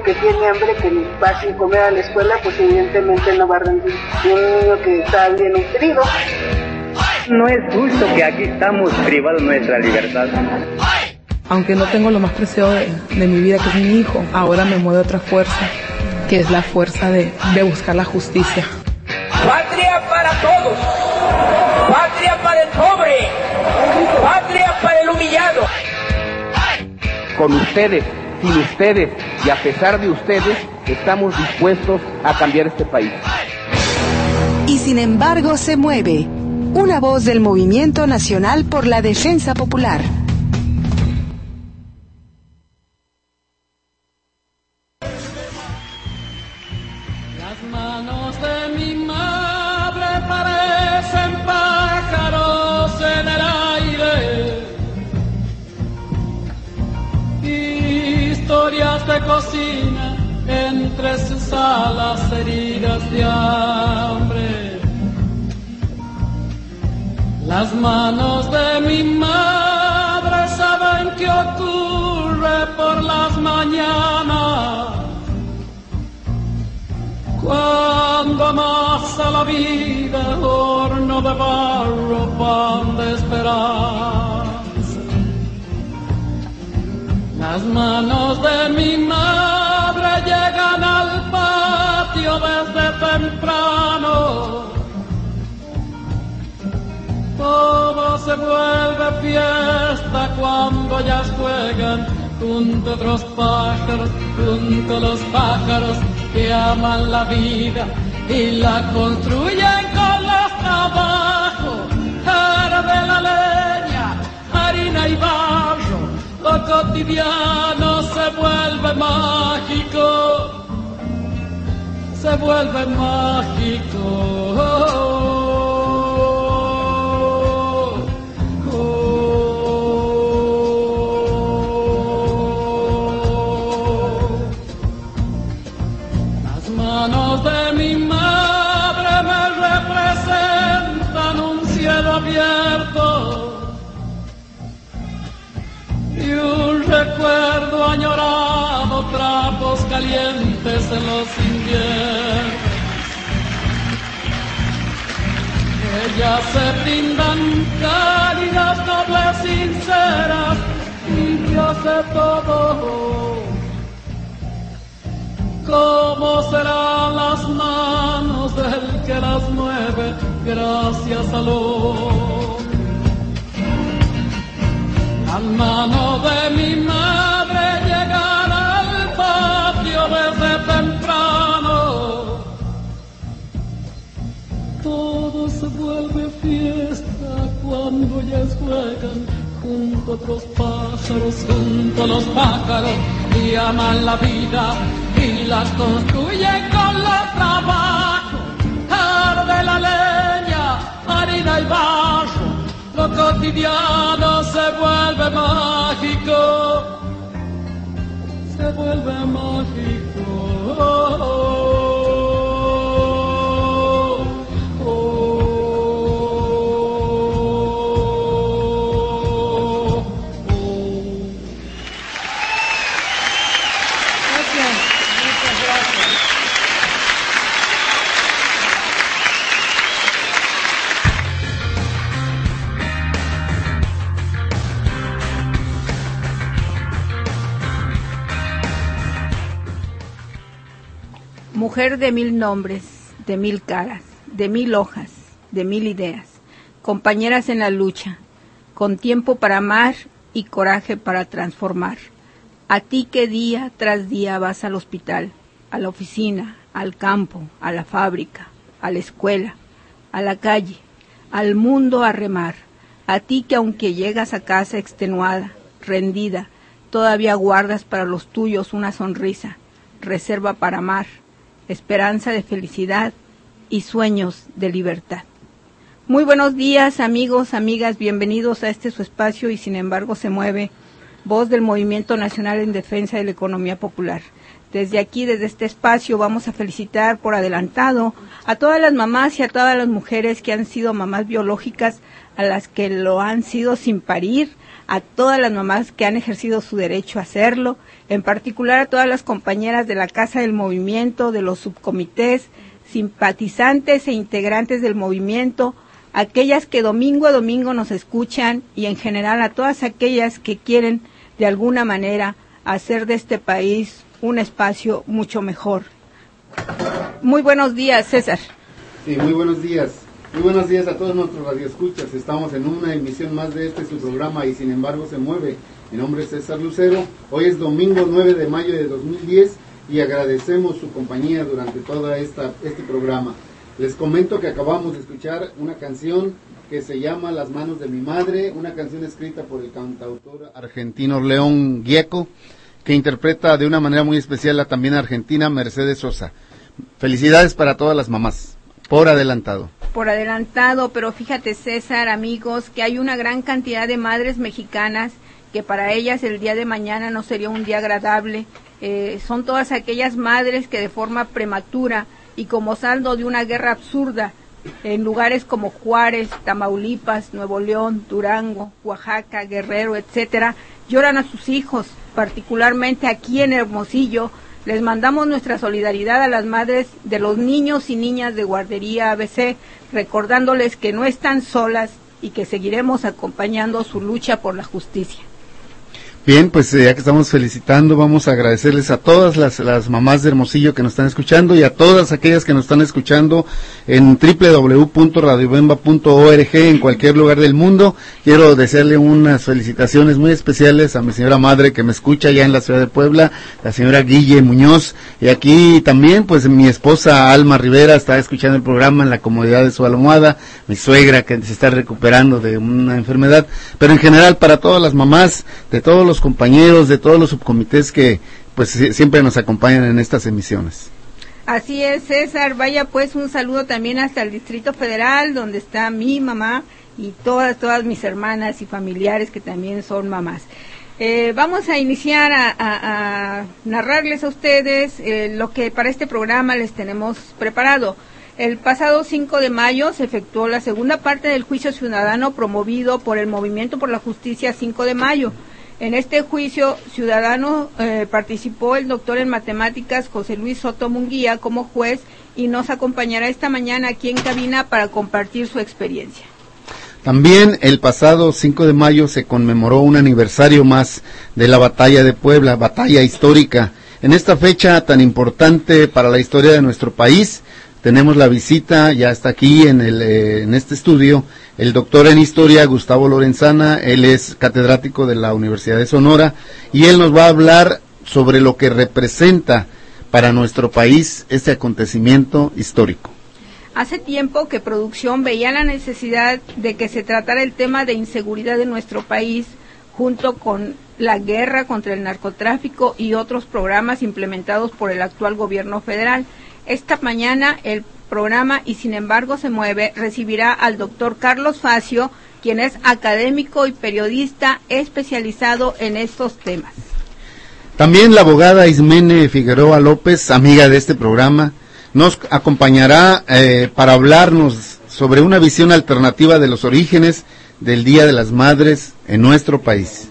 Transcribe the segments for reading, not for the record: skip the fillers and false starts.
que tiene hambre, que va sin comer a la escuela, pues evidentemente no va a rendir. Y un niño que está bien nutrido. No es justo que aquí estamos privados de nuestra libertad. Aunque no tengo lo más preciado de mi vida, que es mi hijo, ahora me mueve otra fuerza, que es la fuerza de buscar la justicia. Patria para todos, patria para el pobre, patria para el humillado. Con ustedes, sin ustedes y a pesar de ustedes, estamos dispuestos a cambiar este país. Y sin embargo se mueve. Una voz del Movimiento Nacional por la Defensa Popular. Las manos de mi madre parecen pájaros en el aire. Historias de cocina entre sus alas heridas de hambre. Las manos de mi madre saben qué ocurre por las mañanas, cuando amasa la vida horno de barro, pan de esperanza. Las manos de mi madre llegan al patio desde temprano. Todo se vuelve fiesta cuando ellas juegan junto a otros pájaros, junto a los pájaros que aman la vida y la construyen con los trabajos. Arde la leña, harina y barro, lo cotidiano se vuelve mágico, se vuelve mágico. De mi madre me representan un cielo abierto y un recuerdo añorado, trapos calientes en los inviernos. Ellas se brindan cálidas, nobles, sinceras y yo sé todo. ¿Cómo serán las manos del que las mueve gracias al hombre? Las manos de mi madre llegan al patio desde temprano. Todo se vuelve fiesta cuando ellas juegan junto a otros pájaros, junto a los pájaros y aman la vida y la construyen con los trabajos. Arde la leña, harina y barro, lo cotidiano se vuelve mágico, se vuelve mágico. Mujer de mil nombres, de mil caras, de mil hojas, de mil ideas, compañeras en la lucha, con tiempo para amar y coraje para transformar. A ti que día tras día vas al hospital, a la oficina, al campo, a la fábrica, a la escuela, a la calle, al mundo a remar. A ti que aunque llegas a casa extenuada, rendida, todavía guardas para los tuyos una sonrisa, reserva para amar, esperanza de felicidad y sueños de libertad. Muy buenos días, amigos, amigas, bienvenidos a este su espacio y sin embargo se mueve, voz del Movimiento Nacional en Defensa de la Economía Popular. Desde aquí, desde este espacio, vamos a felicitar por adelantado a todas las mamás y a todas las mujeres que han sido mamás biológicas a las que lo han sido sin parir, a todas las mamás que han ejercido su derecho a hacerlo, en particular a todas las compañeras de la Casa del Movimiento, de los subcomités, simpatizantes e integrantes del movimiento, aquellas que domingo a domingo nos escuchan y en general a todas aquellas que quieren de alguna manera hacer de este país un espacio mucho mejor. Muy buenos días, César. Sí, muy buenos días. Muy buenos días a todos nuestros radioescuchas. Estamos en una emisión más de su programa Y Sin Embargo Se Mueve. Mi nombre es César Lucero. Hoy es domingo 9 de mayo de 2010 y agradecemos su compañía durante todo este programa. Les comento que acabamos de escuchar una canción que se llama Las Manos de mi Madre, una canción escrita por el cantautor argentino León Gieco, que interpreta de una manera muy especial la también argentina Mercedes Sosa. Felicidades para todas las mamás, por adelantado. Por adelantado, pero fíjate, César, amigos, que hay una gran cantidad de madres mexicanas que para ellas el día de mañana no sería un día agradable. Son todas aquellas madres que de forma prematura y como saldo de una guerra absurda en lugares como Juárez, Tamaulipas, Nuevo León, Durango, Oaxaca, Guerrero, etcétera, lloran a sus hijos, particularmente aquí en Hermosillo. Les mandamos nuestra solidaridad a las madres de los niños y niñas de guardería ABC, recordándoles que no están solas y que seguiremos acompañando su lucha por la justicia. Bien, pues ya que estamos felicitando, vamos a agradecerles a todas las mamás de Hermosillo que nos están escuchando y a todas aquellas que nos están escuchando en www.radiobemba.org en cualquier lugar del mundo. Quiero desearle unas felicitaciones muy especiales a mi señora madre que me escucha ya en la ciudad de Puebla, la señora Guille Muñoz, y aquí también pues mi esposa Alma Rivera está escuchando el programa en la comodidad de su almohada, mi suegra que se está recuperando de una enfermedad, pero en general para todas las mamás de todos los compañeros de todos los subcomités que pues siempre nos acompañan en estas emisiones. Así es, César. Vaya pues un saludo también hasta el Distrito Federal, donde está mi mamá y todas mis hermanas y familiares que también son mamás. Vamos a iniciar a narrarles a ustedes lo que para este programa les tenemos preparado. El pasado 5 de mayo se efectuó la segunda parte del juicio ciudadano promovido por el Movimiento por la Justicia 5 de mayo. En este juicio ciudadano participó el doctor en matemáticas José Luis Soto Munguía como juez y nos acompañará esta mañana aquí en cabina para compartir su experiencia. También el pasado 5 de mayo se conmemoró un aniversario más de la Batalla de Puebla, batalla histórica. En esta fecha tan importante para la historia de nuestro país, tenemos la visita, ya está aquí en este estudio, el doctor en historia Gustavo Lorenzana. Él es catedrático de la Universidad de Sonora y él nos va a hablar sobre lo que representa para nuestro país este acontecimiento histórico. Hace tiempo que producción veía la necesidad de que se tratara el tema de inseguridad en nuestro país junto con la guerra contra el narcotráfico y otros programas implementados por el actual gobierno federal. Esta mañana el programa Y Sin Embargo Se Mueve recibirá al doctor Carlos Facio, quien es académico y periodista especializado en estos temas. También la abogada Ismene Figueroa López, amiga de este programa, nos acompañará para hablarnos sobre una visión alternativa de los orígenes del Día de las Madres en nuestro país.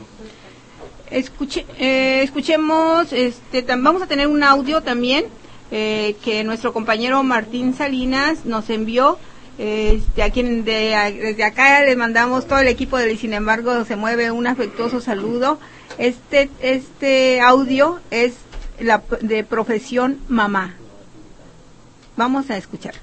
Escuchemos, vamos a tener un audio también que nuestro compañero Martín Salinas nos envió, a quien desde acá le mandamos todo el equipo de Y Sin Embargo Se Mueve un afectuoso saludo. Este audio es de profesión mamá. Vamos a escucharlo.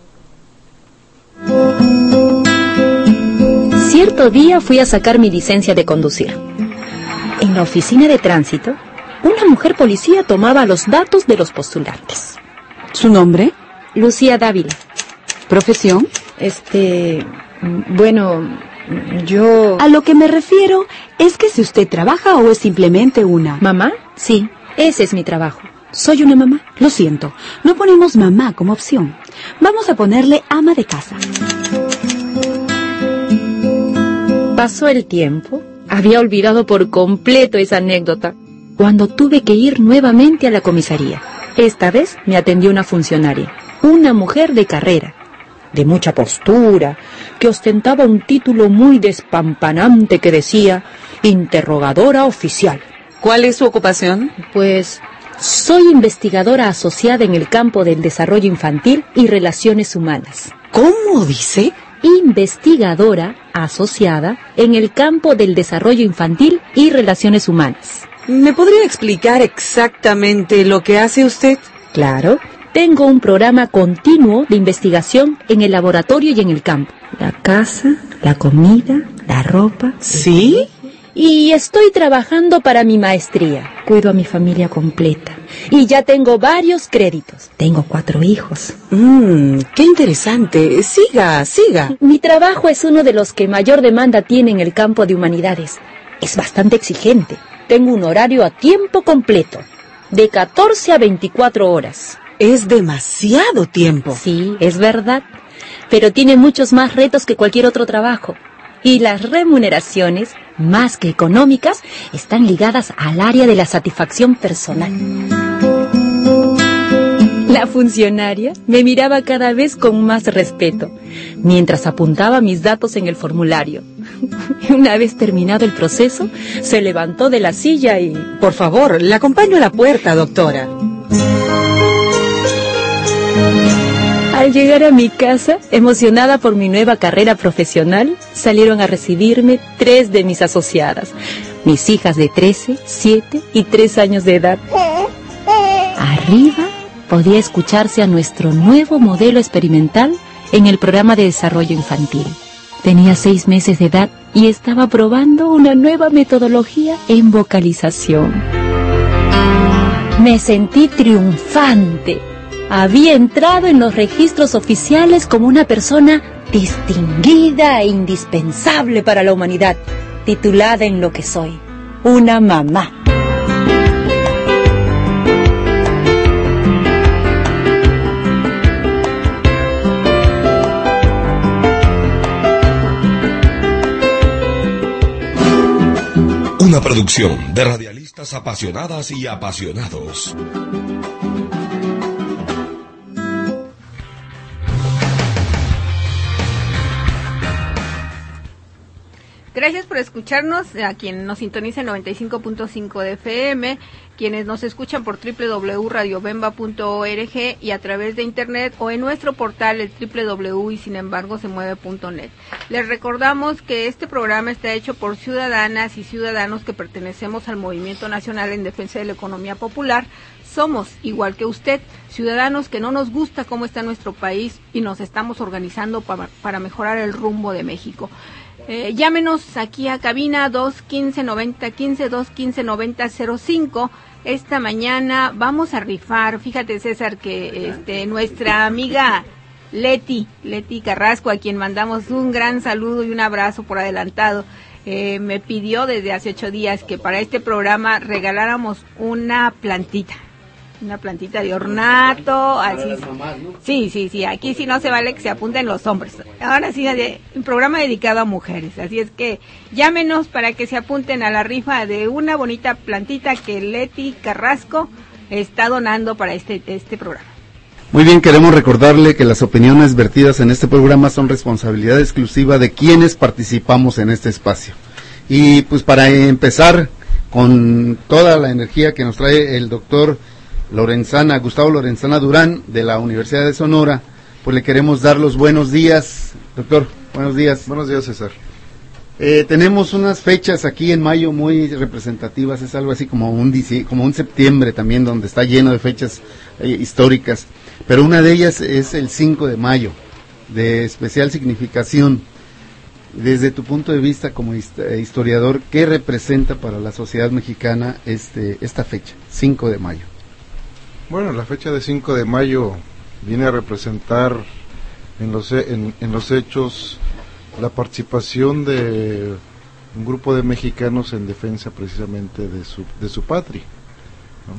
Cierto día fui a sacar mi licencia de conducir. En la oficina de tránsito, una mujer policía tomaba los datos de los postulantes. ¿Su nombre? Lucía Dávila. ¿Profesión? Bueno, yo... A lo que me refiero es que si usted trabaja o es simplemente una... ¿Mamá? Sí, ese es mi trabajo. Soy una mamá. Lo siento, no ponemos mamá como opción. Vamos a ponerle ama de casa. Pasó el tiempo. Había olvidado por completo esa anécdota cuando tuve que ir nuevamente a la comisaría. Esta vez me atendió una funcionaria, una mujer de carrera. de mucha postura, que ostentaba un título muy despampanante que decía interrogadora oficial. ¿Cuál es su ocupación? Pues soy investigadora asociada en el campo del desarrollo infantil y relaciones humanas. ¿Cómo dice? Investigadora asociada en el campo del desarrollo infantil y relaciones humanas. ¿Me podría explicar exactamente lo que hace usted? Claro. Tengo un programa continuo de investigación en el laboratorio y en el campo. La casa, la comida, la ropa. ¿Sí? Y estoy trabajando para mi maestría. Cuido a mi familia completa. Y ya tengo varios créditos. Tengo 4 hijos. ¡Qué interesante! Siga. Mi trabajo es uno de los que mayor demanda tiene en el campo de humanidades. Es bastante exigente. Tengo un horario a tiempo completo, de 14 a 24 horas. Es demasiado tiempo. Sí, es verdad. Pero tiene muchos más retos que cualquier otro trabajo. Y las remuneraciones, más que económicas, están ligadas al área de la satisfacción personal. La funcionaria me miraba cada vez con más respeto, mientras apuntaba mis datos en el formulario. Una vez terminado el proceso, se levantó de la silla y... Por favor, le acompaño a la puerta, doctora. Al llegar a mi casa, emocionada por mi nueva carrera profesional, salieron a recibirme 3 de mis asociadas, mis hijas de 13, 7 y 3 años de edad. Arriba podía escucharse a nuestro nuevo modelo experimental en el programa de desarrollo infantil. Tenía 6 meses de edad y estaba probando una nueva metodología en vocalización. Me sentí triunfante. Había entrado en los registros oficiales como una persona distinguida e indispensable para la humanidad, titulada en lo que soy, una mamá. Una producción de radialistas apasionadas y apasionados. Gracias por escucharnos, a quien nos sintoniza en 95.5 de FM, quienes nos escuchan por www.radiobemba.org y a través de internet o en nuestro portal el www.ysinembargosemueve.net. Les recordamos que este programa está hecho por ciudadanas y ciudadanos que pertenecemos al Movimiento Nacional en Defensa de la Economía Popular. Somos, igual que usted, ciudadanos que no nos gusta cómo está nuestro país y nos estamos organizando para mejorar el rumbo de México. Llámenos aquí a cabina 215-9015, 215-9005. Esta mañana vamos a rifar, fíjate César, que nuestra amiga Leti Carrasco, a quien mandamos un gran saludo y un abrazo por adelantado, me pidió desde hace 8 días que para este programa regaláramos una plantita de ornato, así. Mamás, ¿no? Sí, aquí sí no se vale que se apunten los hombres. Ahora sí, un programa dedicado a mujeres, así es que llámenos para que se apunten a la rifa de una bonita plantita que Leti Carrasco está donando para este programa. Muy bien, queremos recordarle que las opiniones vertidas en este programa son responsabilidad exclusiva de quienes participamos en este espacio. Y pues para empezar con toda la energía que nos trae el doctor Gustavo Lorenzana Durán, de la Universidad de Sonora, pues le queremos dar los buenos días. Doctor, buenos días. Buenos días, César. Tenemos unas fechas aquí en mayo muy representativas, es algo así como un septiembre también, donde está lleno de fechas históricas, pero una de ellas es el 5 de mayo, de especial significación. Desde tu punto de vista como historiador, ¿qué representa para la sociedad mexicana esta fecha, 5 de mayo? Bueno, la fecha de 5 de mayo viene a representar en los hechos la participación de un grupo de mexicanos en defensa precisamente de su patria, ¿no?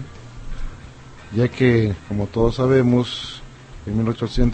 Ya que, como todos sabemos, en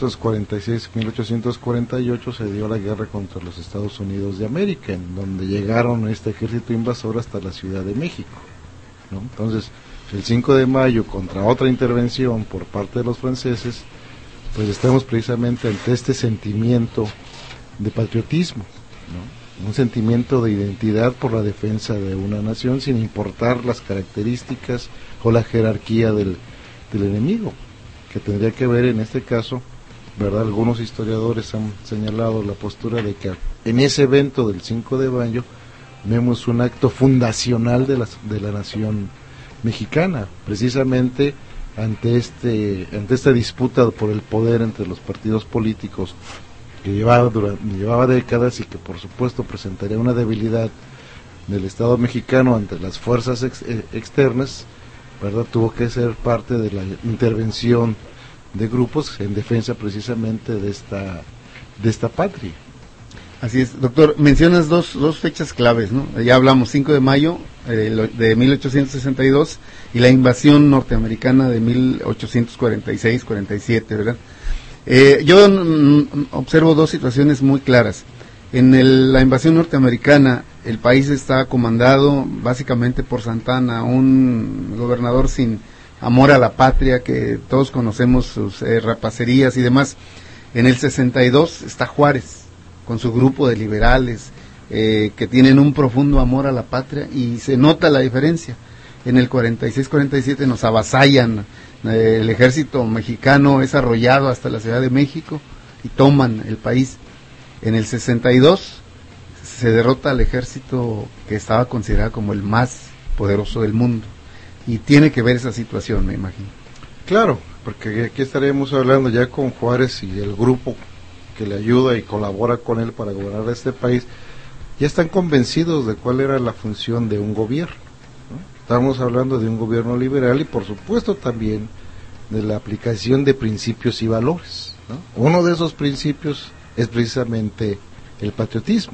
1846-1848 se dio la guerra contra los Estados Unidos de América, en donde llegaron este ejército invasor hasta la Ciudad de México, ¿no? Entonces, el 5 de mayo, contra otra intervención por parte de los franceses, pues estamos precisamente ante este sentimiento de patriotismo, ¿no? Un sentimiento de identidad por la defensa de una nación sin importar las características o la jerarquía del enemigo, que tendría que ver en este caso, ¿verdad? Algunos historiadores han señalado la postura de que en ese evento del 5 de mayo vemos un acto fundacional de la nación mexicana, precisamente ante esta disputa por el poder entre los partidos políticos que llevaba décadas y que por supuesto presentaría una debilidad del Estado mexicano ante las fuerzas externas, ¿verdad? Tuvo que ser parte de la intervención de grupos en defensa precisamente de esta patria. Así es, doctor, mencionas dos fechas claves, ¿no? Ya hablamos, 5 de mayo de 1862 y la invasión norteamericana de 1846-47, ¿verdad? Yo observo dos situaciones muy claras. En la invasión norteamericana, el país está comandado básicamente por Santana, un gobernador sin amor a la patria, que todos conocemos sus rapacerías y demás. En el 62 está Juárez, con su grupo de liberales, que tienen un profundo amor a la patria, y se nota la diferencia. En el 46-47 nos avasallan, el ejército mexicano es arrollado hasta la Ciudad de México y toman el país. En el 62 se derrota al ejército que estaba considerado como el más poderoso del mundo, y tiene que ver esa situación, me imagino. Claro, porque aquí estaríamos hablando ya con Juárez y el grupo que le ayuda y colabora con él para gobernar este país, ya están convencidos de cuál era la función de un gobierno, ¿no? Estamos hablando de un gobierno liberal y por supuesto también de la aplicación de principios y valores, ¿no? Uno de esos principios es precisamente el patriotismo.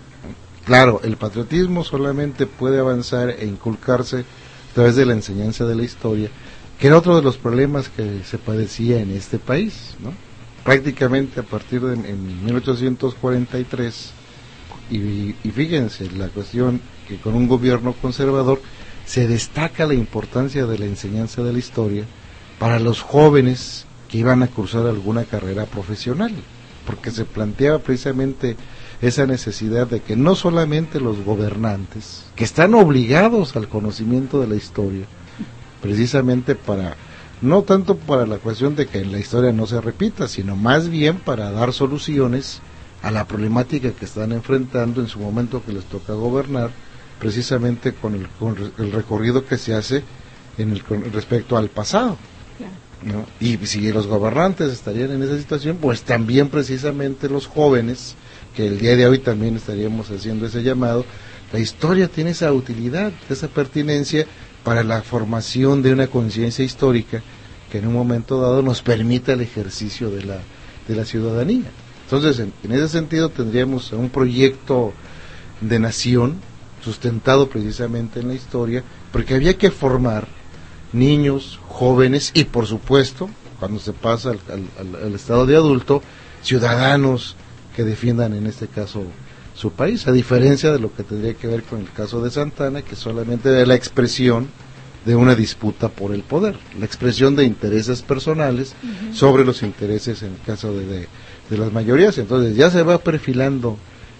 Claro, el patriotismo solamente puede avanzar e inculcarse a través de la enseñanza de la historia, que era otro de los problemas que se padecía en este país, ¿no? Prácticamente a partir de en 1843, y fíjense la cuestión que con un gobierno conservador se destaca la importancia de la enseñanza de la historia para los jóvenes que iban a cursar alguna carrera profesional, porque se planteaba precisamente esa necesidad de que no solamente los gobernantes, que están obligados al conocimiento de la historia, precisamente para, no tanto para la cuestión de que la historia no se repita, sino más bien para dar soluciones a la problemática que están enfrentando en su momento que les toca gobernar, precisamente con el recorrido que se hace con respecto al pasado, ¿no? Y si los gobernantes estarían en esa situación, pues también precisamente los jóvenes, que el día de hoy también estaríamos haciendo ese llamado, la historia tiene esa utilidad, esa pertinencia para la formación de una conciencia histórica que en un momento dado nos permita el ejercicio de la ciudadanía. Entonces, en ese sentido tendríamos un proyecto de nación sustentado precisamente en la historia, porque había que formar niños, jóvenes y por supuesto, cuando se pasa al estado de adulto, ciudadanos que defiendan en este caso su país, a diferencia de lo que tendría que ver con el caso de Santana, que solamente era la expresión de una disputa por el poder, la expresión de intereses personales sobre los intereses en el caso de las mayorías. Entonces ya se va perfilando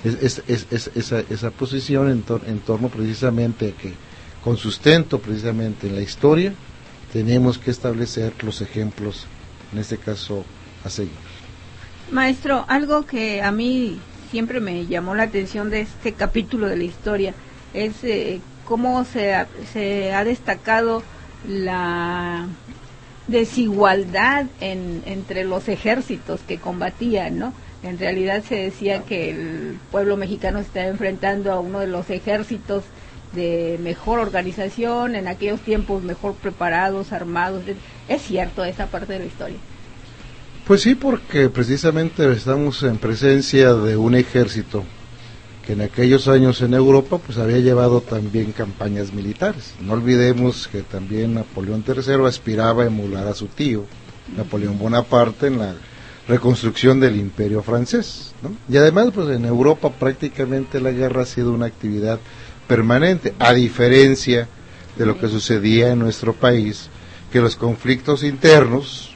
esa posición en torno precisamente a que, con sustento precisamente en la historia, tenemos que establecer los ejemplos, en este caso, a seguir. Maestro, algo que a mí siempre me llamó la atención de este capítulo de la historia es cómo se ha destacado la desigualdad entre los ejércitos que combatían, ¿no? En realidad se decía que el pueblo mexicano se estaba enfrentando a uno de los ejércitos de mejor organización, en aquellos tiempos mejor preparados, armados. ¿Es cierto esa parte de la historia? Pues sí, porque precisamente estamos en presencia de un ejército que en aquellos años en Europa pues había llevado también campañas militares. No olvidemos que también Napoleón III aspiraba a emular a su tío, Napoleón Bonaparte, en la reconstrucción del imperio francés, ¿no? Y además pues en Europa prácticamente la guerra ha sido una actividad permanente, a diferencia de lo que sucedía en nuestro país, que los conflictos internos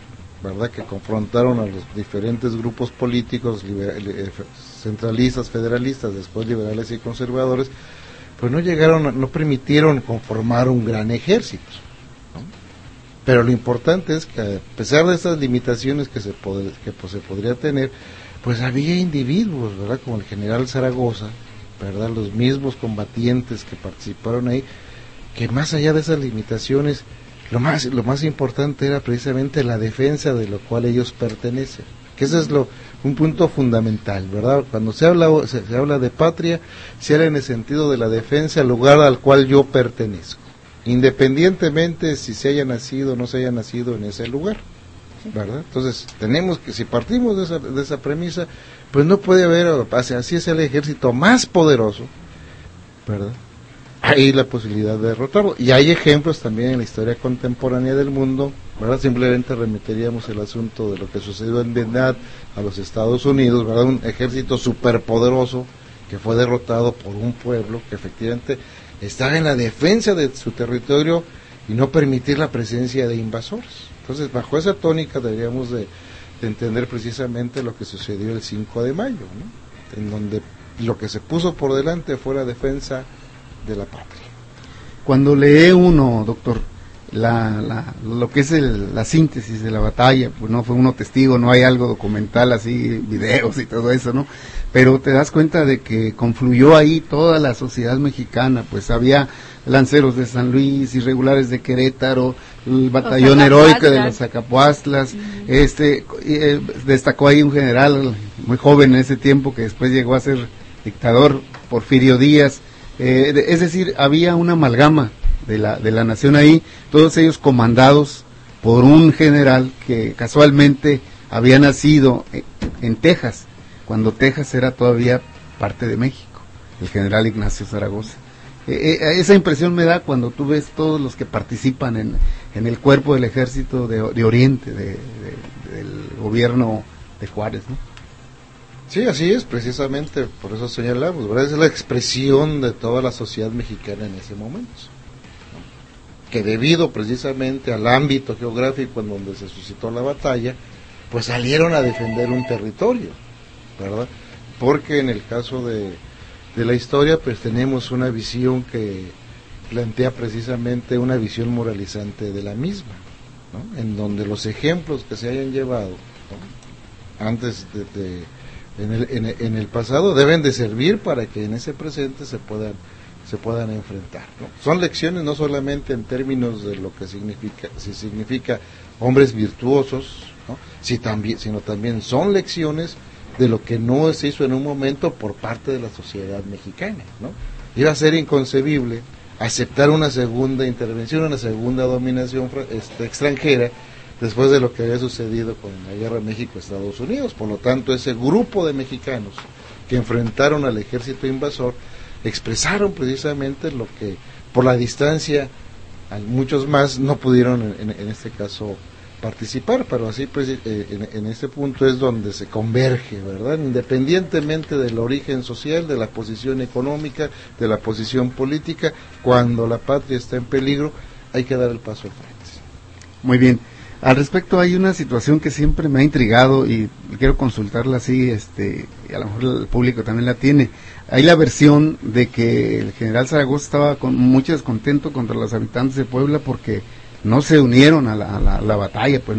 ¿verdad?, que confrontaron a los diferentes grupos políticos centralistas, federalistas, después liberales y conservadores, pues no permitieron conformar un gran ejército, ¿no? Pero lo importante es que, a pesar de estas limitaciones que se podría tener, pues había individuos, ¿verdad?, como el general Zaragoza, ¿verdad?, los mismos combatientes que participaron ahí, que más allá de esas limitaciones, lo más importante era precisamente la defensa de lo cual ellos pertenecen, que ese es un punto fundamental, ¿verdad? Cuando se habla de patria, se habla en el sentido de la defensa al lugar al cual yo pertenezco, independientemente si se haya nacido o no se haya nacido en ese lugar, ¿verdad? Entonces tenemos que, si partimos de esa premisa, pues no puede haber, así es el ejército más poderoso, ¿verdad?, hay la posibilidad de derrotarlo, y hay ejemplos también en la historia contemporánea del mundo, ¿verdad? Simplemente remitiríamos el asunto de lo que sucedió en Vietnam a los Estados Unidos, ¿verdad?, un ejército superpoderoso que fue derrotado por un pueblo que efectivamente estaba en la defensa de su territorio y no permitir la presencia de invasores. Entonces, bajo esa tónica deberíamos de entender precisamente lo que sucedió el 5 de mayo, ¿no?, en donde lo que se puso por delante fue la defensa de la patria. Cuando lee uno, doctor, lo que es la síntesis de la batalla, pues no fue uno testigo, no hay algo documental así, videos y todo eso, ¿no? Pero te das cuenta de que confluyó ahí toda la sociedad mexicana, pues había lanceros de San Luis, irregulares de Querétaro, el batallón heroico de los Acapuastlas, destacó ahí un general muy joven en ese tiempo que después llegó a ser dictador, Porfirio Díaz. Es decir, había una amalgama de la nación ahí, todos ellos comandados por un general que casualmente había nacido en Texas, cuando Texas era todavía parte de México, el general Ignacio Zaragoza. Esa impresión me da cuando tú ves todos los que participan en el cuerpo del ejército de Oriente, del gobierno de Juárez, ¿no? Sí, así es, precisamente por eso señalamos, ¿verdad? Es la expresión de toda la sociedad mexicana en ese momento, ¿no?, que debido precisamente al ámbito geográfico en donde se suscitó la batalla, pues salieron a defender un territorio, ¿verdad? Porque en el caso de la historia, pues tenemos una visión que plantea precisamente una visión moralizante de la misma, ¿no?, en donde los ejemplos que se hayan llevado, ¿no?, antes en el pasado deben de servir para que en ese presente se puedan enfrentar, ¿no? Son lecciones no solamente en términos de lo que significa hombres virtuosos, ¿no?, sino también son lecciones de lo que no se hizo en un momento por parte de la sociedad mexicana, ¿no? Iba a ser inconcebible aceptar una segunda intervención, una segunda dominación extranjera, después de lo que había sucedido con la guerra México-Estados Unidos. Por lo tanto, ese grupo de mexicanos que enfrentaron al ejército invasor expresaron precisamente lo que, por la distancia, muchos más no pudieron en este caso participar, pero así pues en este punto es donde se converge, ¿verdad?, independientemente del origen social, de la posición económica, de la posición política. Cuando la patria está en peligro, hay que dar el paso al frente. Muy bien. Al respecto hay una situación que siempre me ha intrigado y quiero consultarla así, y a lo mejor el público también la tiene. Hay la versión de que el general Zaragoza estaba con mucho descontento contra los habitantes de Puebla porque no se unieron a la batalla, pues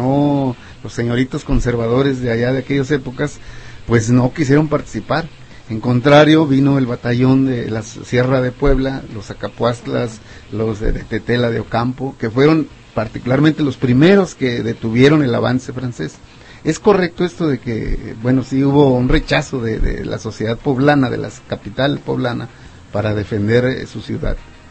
no los señoritos conservadores de allá de aquellas épocas, pues no quisieron participar. En contrario, vino el batallón de la Sierra de Puebla, los Acapuastlas, los de Tetela de Ocampo, que fueron particularmente los primeros que detuvieron el avance francés. ¿Es correcto esto de que, bueno, sí hubo un rechazo de la sociedad poblana, de la capital poblana, para defender su ciudad?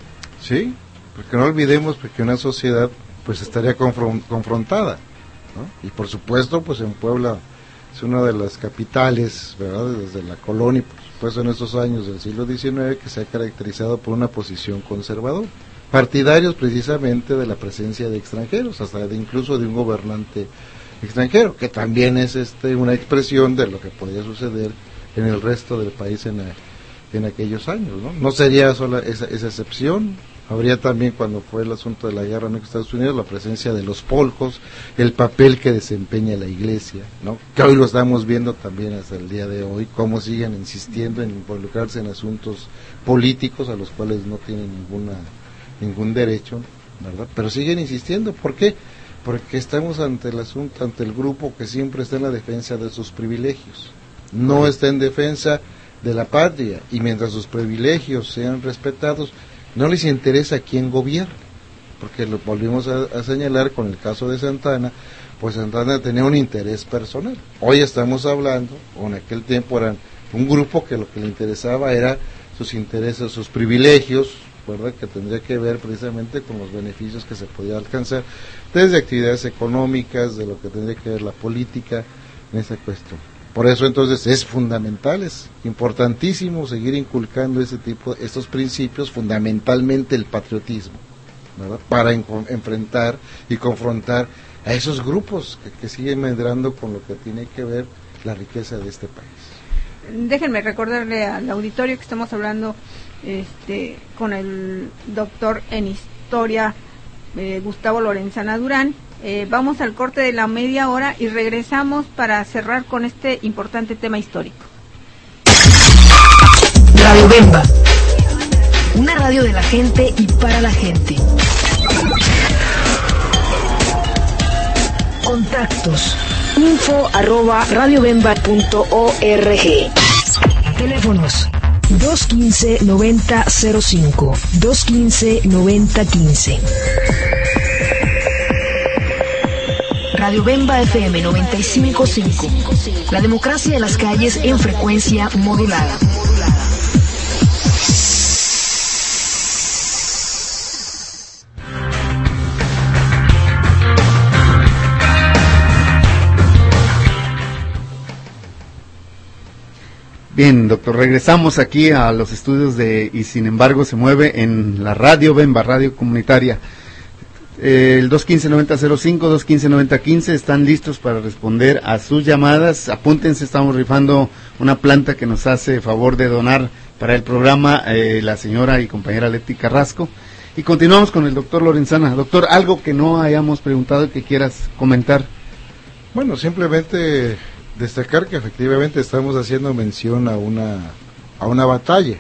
Sí, porque no olvidemos que una sociedad pues estaría confrontada, ¿no? Y por supuesto, pues en Puebla es una de las capitales, ¿verdad?, desde la colonia, por supuesto en estos años del siglo XIX, que se ha caracterizado por una posición conservadora, partidarios precisamente de la presencia de extranjeros, hasta incluso de un gobernante extranjero, que también es una expresión de lo que podía suceder en el resto del país en aquellos años, ¿no? No sería sola esa excepción, Habría también, cuando fue el asunto de la guerra México-Estados Unidos, la presencia de los polcos, el papel que desempeña la Iglesia, ¿no? Que hoy lo estamos viendo también hasta el día de hoy, cómo siguen insistiendo en involucrarse en asuntos políticos a los cuales no tienen ningún derecho, ¿verdad? Pero siguen insistiendo. ¿Por qué? Porque estamos ante el asunto, ante el grupo que siempre está en la defensa de sus privilegios, no está en defensa de la patria, y mientras sus privilegios sean respetados, no les interesa quién gobierne, porque lo volvimos a señalar con el caso de Santana. Pues Santana tenía un interés personal. Hoy estamos hablando, o en aquel tiempo eran un grupo que lo que le interesaba era sus intereses, sus privilegios, ¿verdad? Que tendría que ver precisamente con los beneficios que se podía alcanzar desde actividades económicas, de lo que tendría que ver la política en esa cuestión. Por eso entonces es fundamental, es importantísimo seguir inculcando estos principios, fundamentalmente el patriotismo, ¿verdad? Para enfrentar y confrontar a esos grupos que siguen medrando con lo que tiene que ver la riqueza de este país. Déjenme recordarle al auditorio que estamos hablando con el doctor en historia Gustavo Lorenzana Durán. Vamos al corte de la media hora y regresamos para cerrar con este importante tema histórico. Radio Bemba, una radio de la gente y para la gente. Contactos: info@radiobemba.org. Teléfonos: 215-9005, 215-9015. Radio Bemba FM 95.5. La democracia de las calles en frecuencia modulada. Bien, doctor, regresamos aquí a los estudios de Y Sin Embargo Se Mueve en la Radio Bemba, radio comunitaria. El 215-9005, 215-9015 están listos para responder a sus llamadas. Apúntense, estamos rifando una planta que nos hace favor de donar para el programa la señora y compañera Leti Carrasco. Y continuamos con el doctor Lorenzana. Doctor, algo que no hayamos preguntado y que quieras comentar. Bueno, simplemente destacar que efectivamente estamos haciendo mención a una batalla.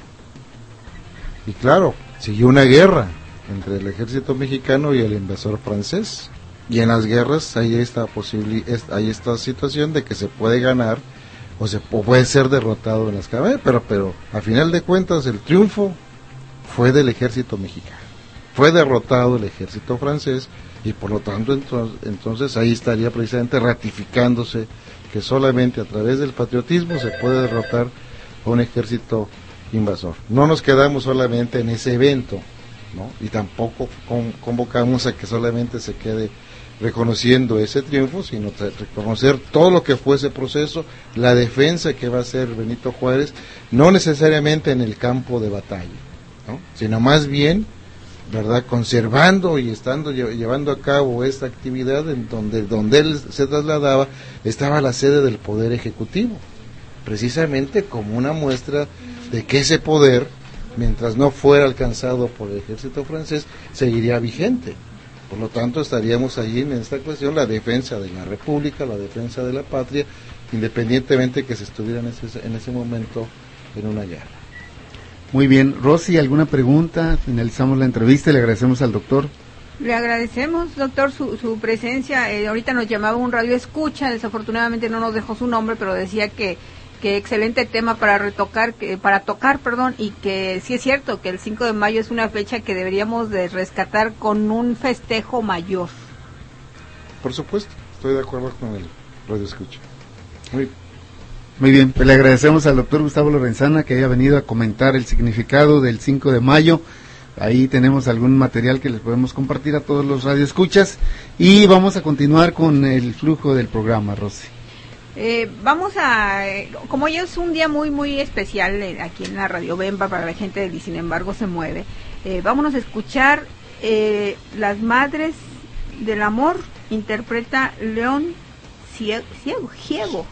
Y claro, siguió una guerra entre el ejército mexicano y el invasor francés, y en las guerras hay esta situación de que se puede ganar o puede ser derrotado en las caballerías, pero a final de cuentas el triunfo fue del ejército mexicano, fue derrotado el ejército francés, y por lo tanto entonces ahí estaría precisamente ratificándose que solamente a través del patriotismo se puede derrotar a un ejército invasor. No nos quedamos solamente en ese evento, ¿no? Y tampoco convocamos a que solamente se quede reconociendo ese triunfo, sino reconocer todo lo que fue ese proceso, la defensa que va a hacer Benito Juárez, no necesariamente en el campo de batalla, ¿no? Sino más bien, ¿verdad?, conservando y llevando a cabo esta actividad en donde él se trasladaba, estaba la sede del Poder Ejecutivo, precisamente como una muestra de que ese poder, mientras no fuera alcanzado por el ejército francés, seguiría vigente. Por lo tanto, estaríamos allí en esta cuestión, la defensa de la República, la defensa de la patria, independientemente que se estuviera en ese momento en una guerra. Muy bien, Rosy, ¿alguna pregunta? Finalizamos la entrevista y le agradecemos al doctor. Le agradecemos, doctor, su presencia. Ahorita nos llamaba un radio escucha, desafortunadamente no nos dejó su nombre, pero decía que excelente tema para tocar, y que sí es cierto que el 5 de mayo es una fecha que deberíamos de rescatar con un festejo mayor. Por supuesto, estoy de acuerdo con el radio escucha. Muy bien, pues le agradecemos al doctor Gustavo Lorenzana que haya venido a comentar el significado del 5 de mayo. Ahí tenemos algún material que les podemos compartir a todos los radioescuchas y vamos a continuar con el flujo del programa, Rosy. Como hoy es un día muy muy especial aquí en la Radio Bemba para la gente de Y Sin Embargo Se Mueve, vámonos a escuchar Las Madres del Amor, interpreta León Gieco.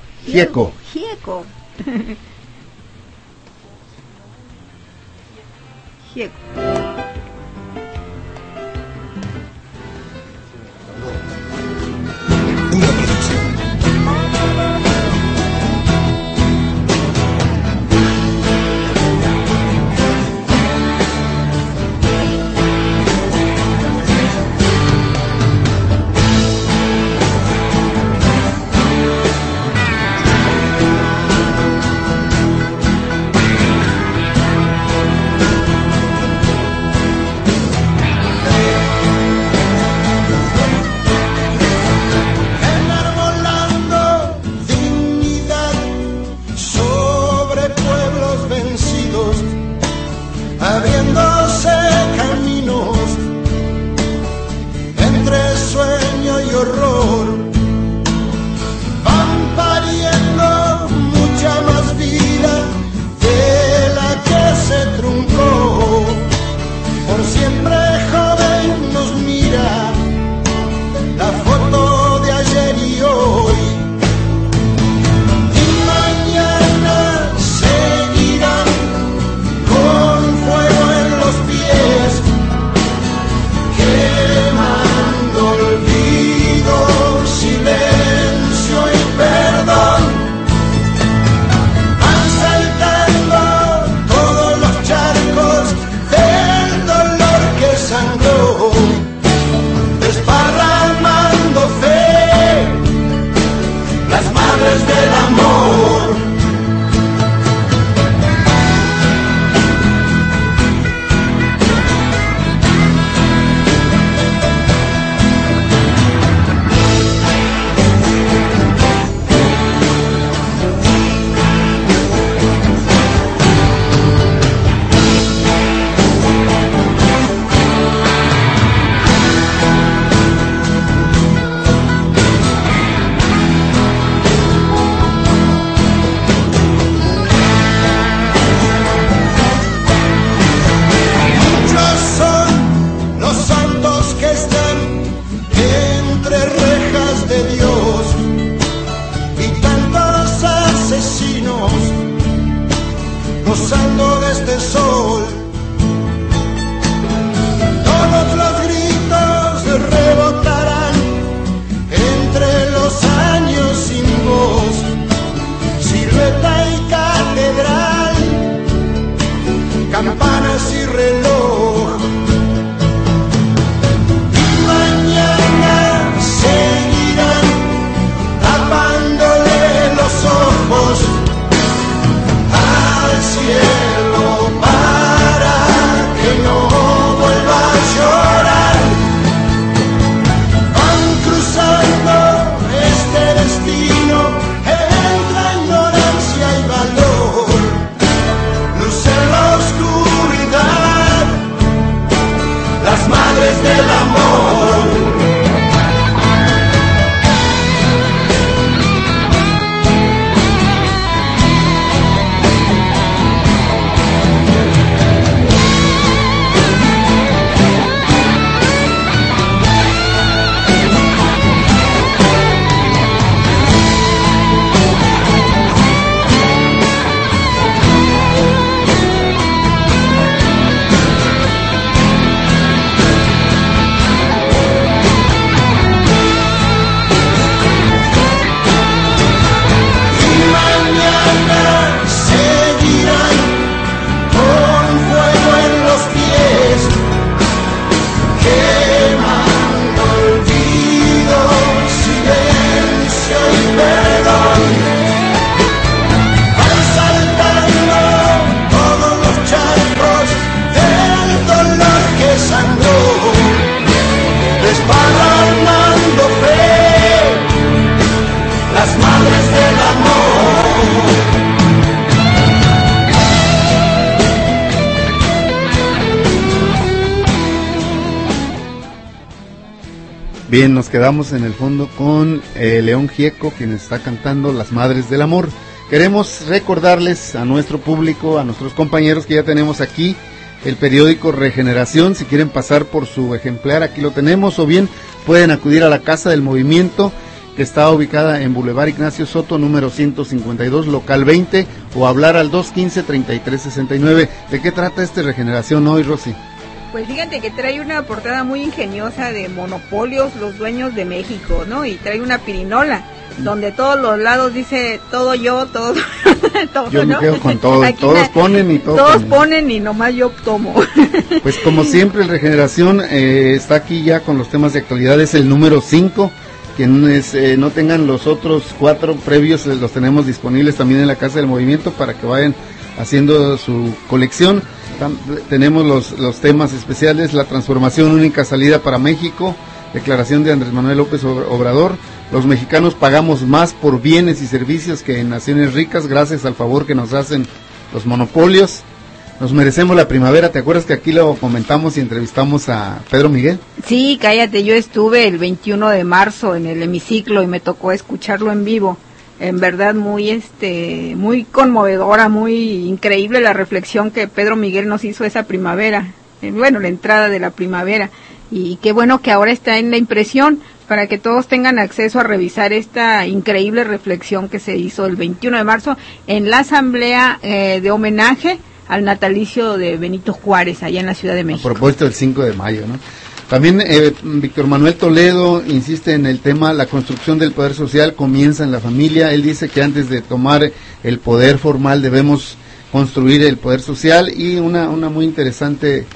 Bien, nos quedamos en el fondo con León Gieco, quien está cantando Las Madres del Amor. Queremos recordarles a nuestro público, a nuestros compañeros, que ya tenemos aquí el periódico Regeneración. Si quieren pasar por su ejemplar, aquí lo tenemos, o bien pueden acudir a la Casa del Movimiento, que está ubicada en Boulevard Ignacio Soto, número 152, local 20, o hablar al 215-3369. ¿De qué trata Regeneración hoy, Rosy? Pues fíjate que trae una portada muy ingeniosa de monopolios, los dueños de México, ¿no? Y trae una pirinola, donde todos los lados dice todo yo, todo, todo, yo me quedo con todo, todos ponen y todo. Todos ponen y nomás yo tomo. Pues como siempre, el Regeneración está aquí ya con los temas de actualidad, es el número 5. Quienes no tengan los otros 4 previos, los tenemos disponibles también en la Casa del Movimiento para que vayan haciendo su colección. Tenemos los temas especiales: la transformación, única salida para México, declaración de Andrés Manuel López Obrador. Los mexicanos pagamos más por bienes y servicios que en naciones ricas gracias al favor que nos hacen los monopolios. Nos merecemos la primavera. ¿Te acuerdas que aquí lo comentamos y entrevistamos a Pedro Miguel? Sí, cállate, yo estuve el 21 de marzo en el hemiciclo y me tocó escucharlo en vivo. En verdad muy conmovedora, muy increíble la reflexión que Pedro Miguel nos hizo esa primavera, bueno, la entrada de la primavera, y qué bueno que ahora está en la impresión para que todos tengan acceso a revisar esta increíble reflexión que se hizo el 21 de marzo en la asamblea de homenaje al natalicio de Benito Juárez allá en la Ciudad de México. A propósito del 5 de mayo, ¿no? También Víctor Manuel Toledo insiste en el tema: la construcción del poder social comienza en la familia. Él dice que antes de tomar el poder formal debemos construir el poder social, y una muy interesante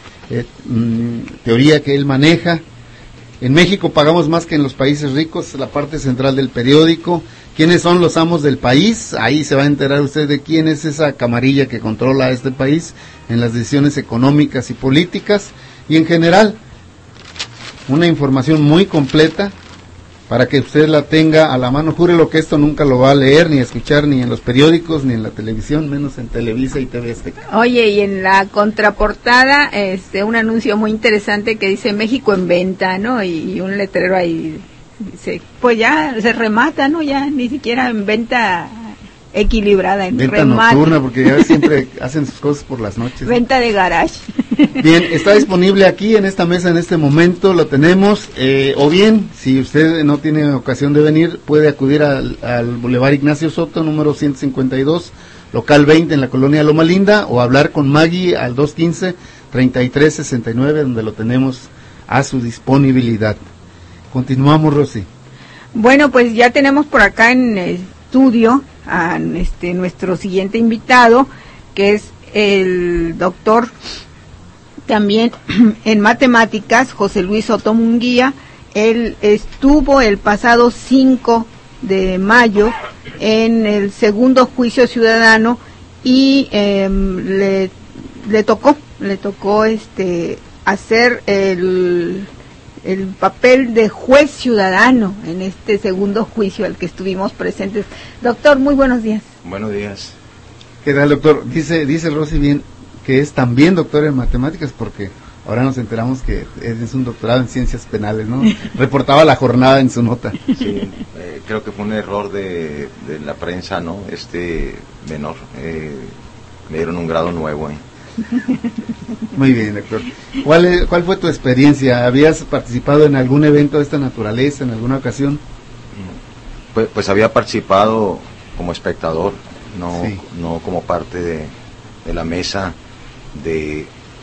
teoría que él maneja. En México pagamos más que en los países ricos, la parte central del periódico. ¿Quiénes son los amos del país? Ahí se va a enterar usted de quién es esa camarilla que controla a este país en las decisiones económicas y políticas, y en general una información muy completa para que usted la tenga a la mano. Júrelo que esto nunca lo va a leer ni escuchar ni en los periódicos ni en la televisión, menos en Televisa y TV Azteca. Oye, y en la contraportada un anuncio muy interesante que dice México en venta, ¿no? Y un letrero ahí dice, pues ya se remata, ¿no? Ya ni siquiera en venta equilibrada, en venta remate. Nocturna, porque ya siempre hacen sus cosas por las noches. Venta de garage. Bien, está disponible aquí en esta mesa en este momento, lo tenemos, o bien, si usted no tiene ocasión de venir, puede acudir al Boulevard Ignacio Soto, número 152, local 20, en la colonia Loma Linda, o hablar con Maggie al 215-3369, donde lo tenemos a su disponibilidad. Continuamos, Rosy. Bueno, pues ya tenemos por acá en estudio a nuestro siguiente invitado, que es el doctor también en matemáticas, José Luis Soto Munguía. Él estuvo el pasado 5 de mayo en el segundo juicio ciudadano y le tocó hacer el papel de juez ciudadano en este segundo juicio al que estuvimos presentes. Doctor, muy buenos días. Buenos días. ¿Qué tal, doctor? Dice Rosy bien que es también doctor en matemáticas, porque ahora nos enteramos que es un doctorado en ciencias penales, ¿no? Reportaba la jornada en su nota. Sí, creo que fue un error de la prensa, ¿no? Menor, me dieron un grado nuevo, Muy bien, doctor. ¿Cuál fue tu experiencia? ¿Habías participado en algún evento de esta naturaleza en alguna ocasión? Pues había participado como espectador, no, sí, no como parte de la mesa de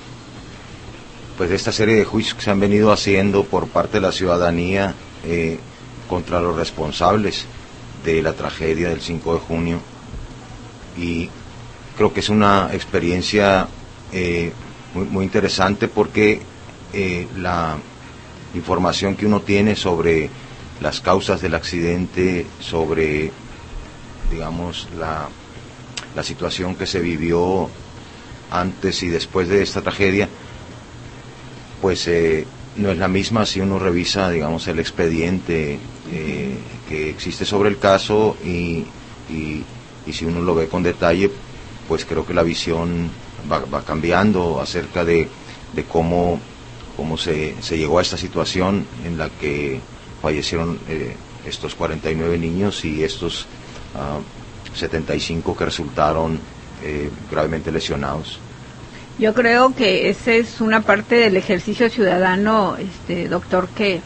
esta serie de juicios que se han venido haciendo por parte de la ciudadanía contra los responsables de la tragedia del 5 de junio. Y creo que es una experiencia muy, muy interesante, porque la información que uno tiene sobre las causas del accidente, sobre, digamos, la situación que se vivió antes y después de esta tragedia, pues no es la misma si uno revisa, digamos, el expediente que existe sobre el caso y si uno lo ve con detalle, pues creo que la visión va cambiando acerca de cómo se llegó a esta situación en la que fallecieron estos 49 niños y estos 75 que resultaron gravemente lesionados. Yo creo que esa es una parte del ejercicio ciudadano, doctor, que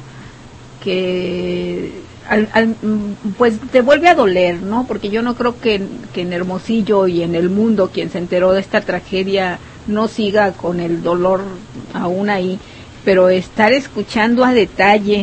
pues te vuelve a doler, ¿no? Porque yo no creo que en Hermosillo y en el mundo quien se enteró de esta tragedia no siga con el dolor aún ahí, pero estar escuchando a detalle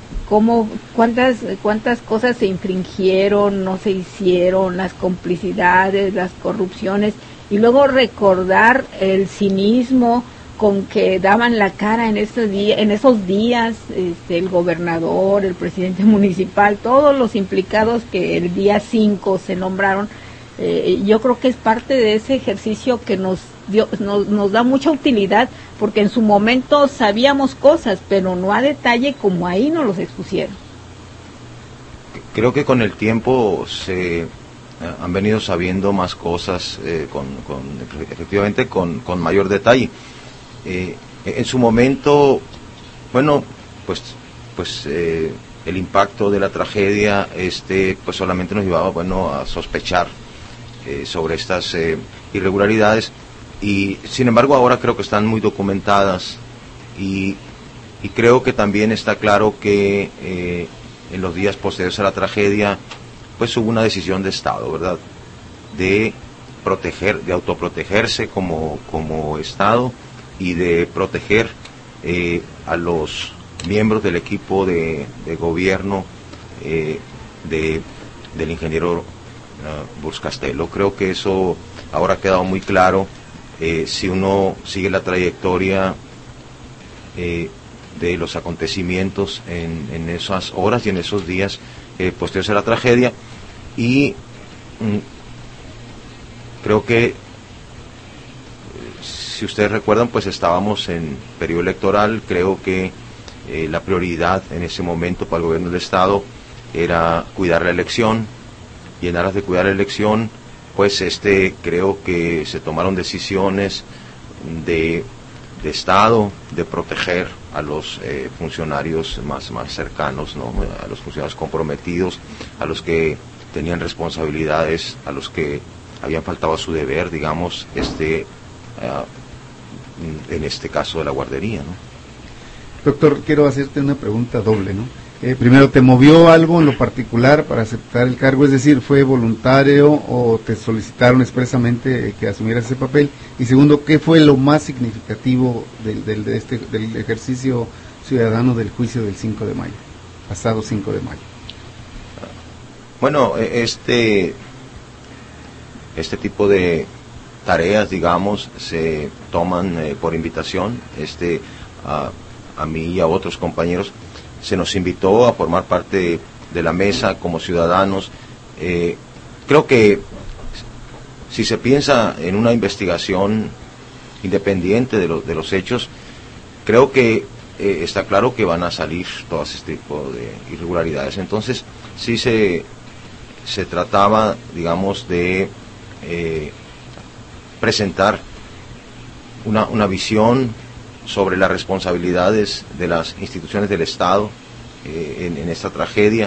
cuántas cosas se infringieron, no se hicieron, las complicidades, las corrupciones, y luego recordar el cinismo con que daban la cara en esos días, el gobernador, el presidente municipal, todos los implicados que el día 5 se nombraron. Yo creo que es parte de ese ejercicio que nos da mucha utilidad, porque en su momento sabíamos cosas, pero no a detalle como ahí nos los expusieron. Creo que con el tiempo se han venido sabiendo más cosas, efectivamente con mayor detalle. En su momento, bueno, pues el impacto de la tragedia pues solamente nos llevaba a sospechar sobre estas irregularidades, y sin embargo ahora creo que están muy documentadas, y creo que también está claro que en los días posteriores a la tragedia pues hubo una decisión de Estado, ¿verdad?, de autoprotegerse como Estado y de proteger a los miembros del equipo de gobierno del ingeniero Burs Castelo. Creo que eso ahora ha quedado muy claro. Si uno sigue la trayectoria de los acontecimientos en esas horas y en esos días posteriores a la tragedia, y creo que si ustedes recuerdan, pues estábamos en periodo electoral. Creo que la prioridad en ese momento para el gobierno del Estado era cuidar la elección, y en aras de cuidar la elección, pues creo que se tomaron decisiones de Estado, de proteger a los funcionarios más cercanos, ¿no?, a los funcionarios comprometidos, a los que tenían responsabilidades, a los que habían faltado a su deber, digamos, en este caso de la guardería, ¿no? Doctor, quiero hacerte una pregunta doble, ¿no? Primero, ¿te movió algo en lo particular para aceptar el cargo? Es decir, ¿fue voluntario o te solicitaron expresamente que asumieras ese papel? Y segundo, ¿qué fue lo más significativo del ejercicio ciudadano del juicio del 5 de mayo, pasado 5 de mayo? Bueno, este tipo de tareas, digamos, se toman por invitación. A mí y a otros compañeros se nos invitó a formar parte de la mesa como ciudadanos. Creo que si se piensa en una investigación independiente de los hechos, creo que está claro que van a salir todo este tipo de irregularidades. Entonces sí se trataba, digamos, de presentar una visión sobre las responsabilidades de las instituciones del Estado en esta tragedia,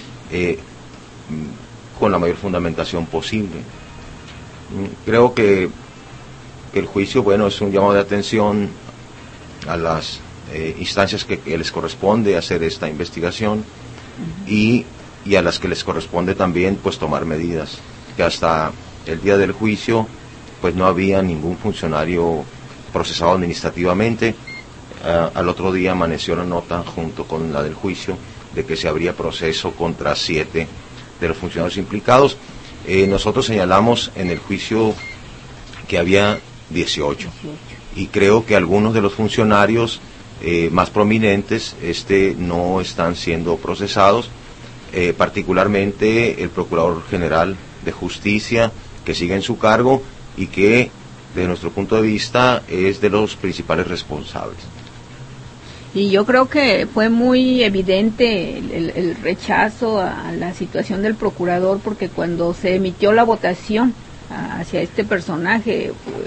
con la mayor fundamentación posible. Creo que el juicio, bueno, es un llamado de atención a las instancias que les corresponde hacer esta investigación, y a las que les corresponde también pues tomar medidas, que hasta el día del juicio pues no había ningún funcionario procesado administrativamente. Al otro día amaneció la nota junto con la del juicio de que se abría proceso contra 7 de los funcionarios implicados. Nosotros señalamos en el juicio que había 18, y creo que algunos de los funcionarios más prominentes no están siendo procesados, particularmente el Procurador General de Justicia, que sigue en su cargo y que desde nuestro punto de vista es de los principales responsables. Y yo creo que fue muy evidente el rechazo a la situación del procurador, porque cuando se emitió la votación hacia este personaje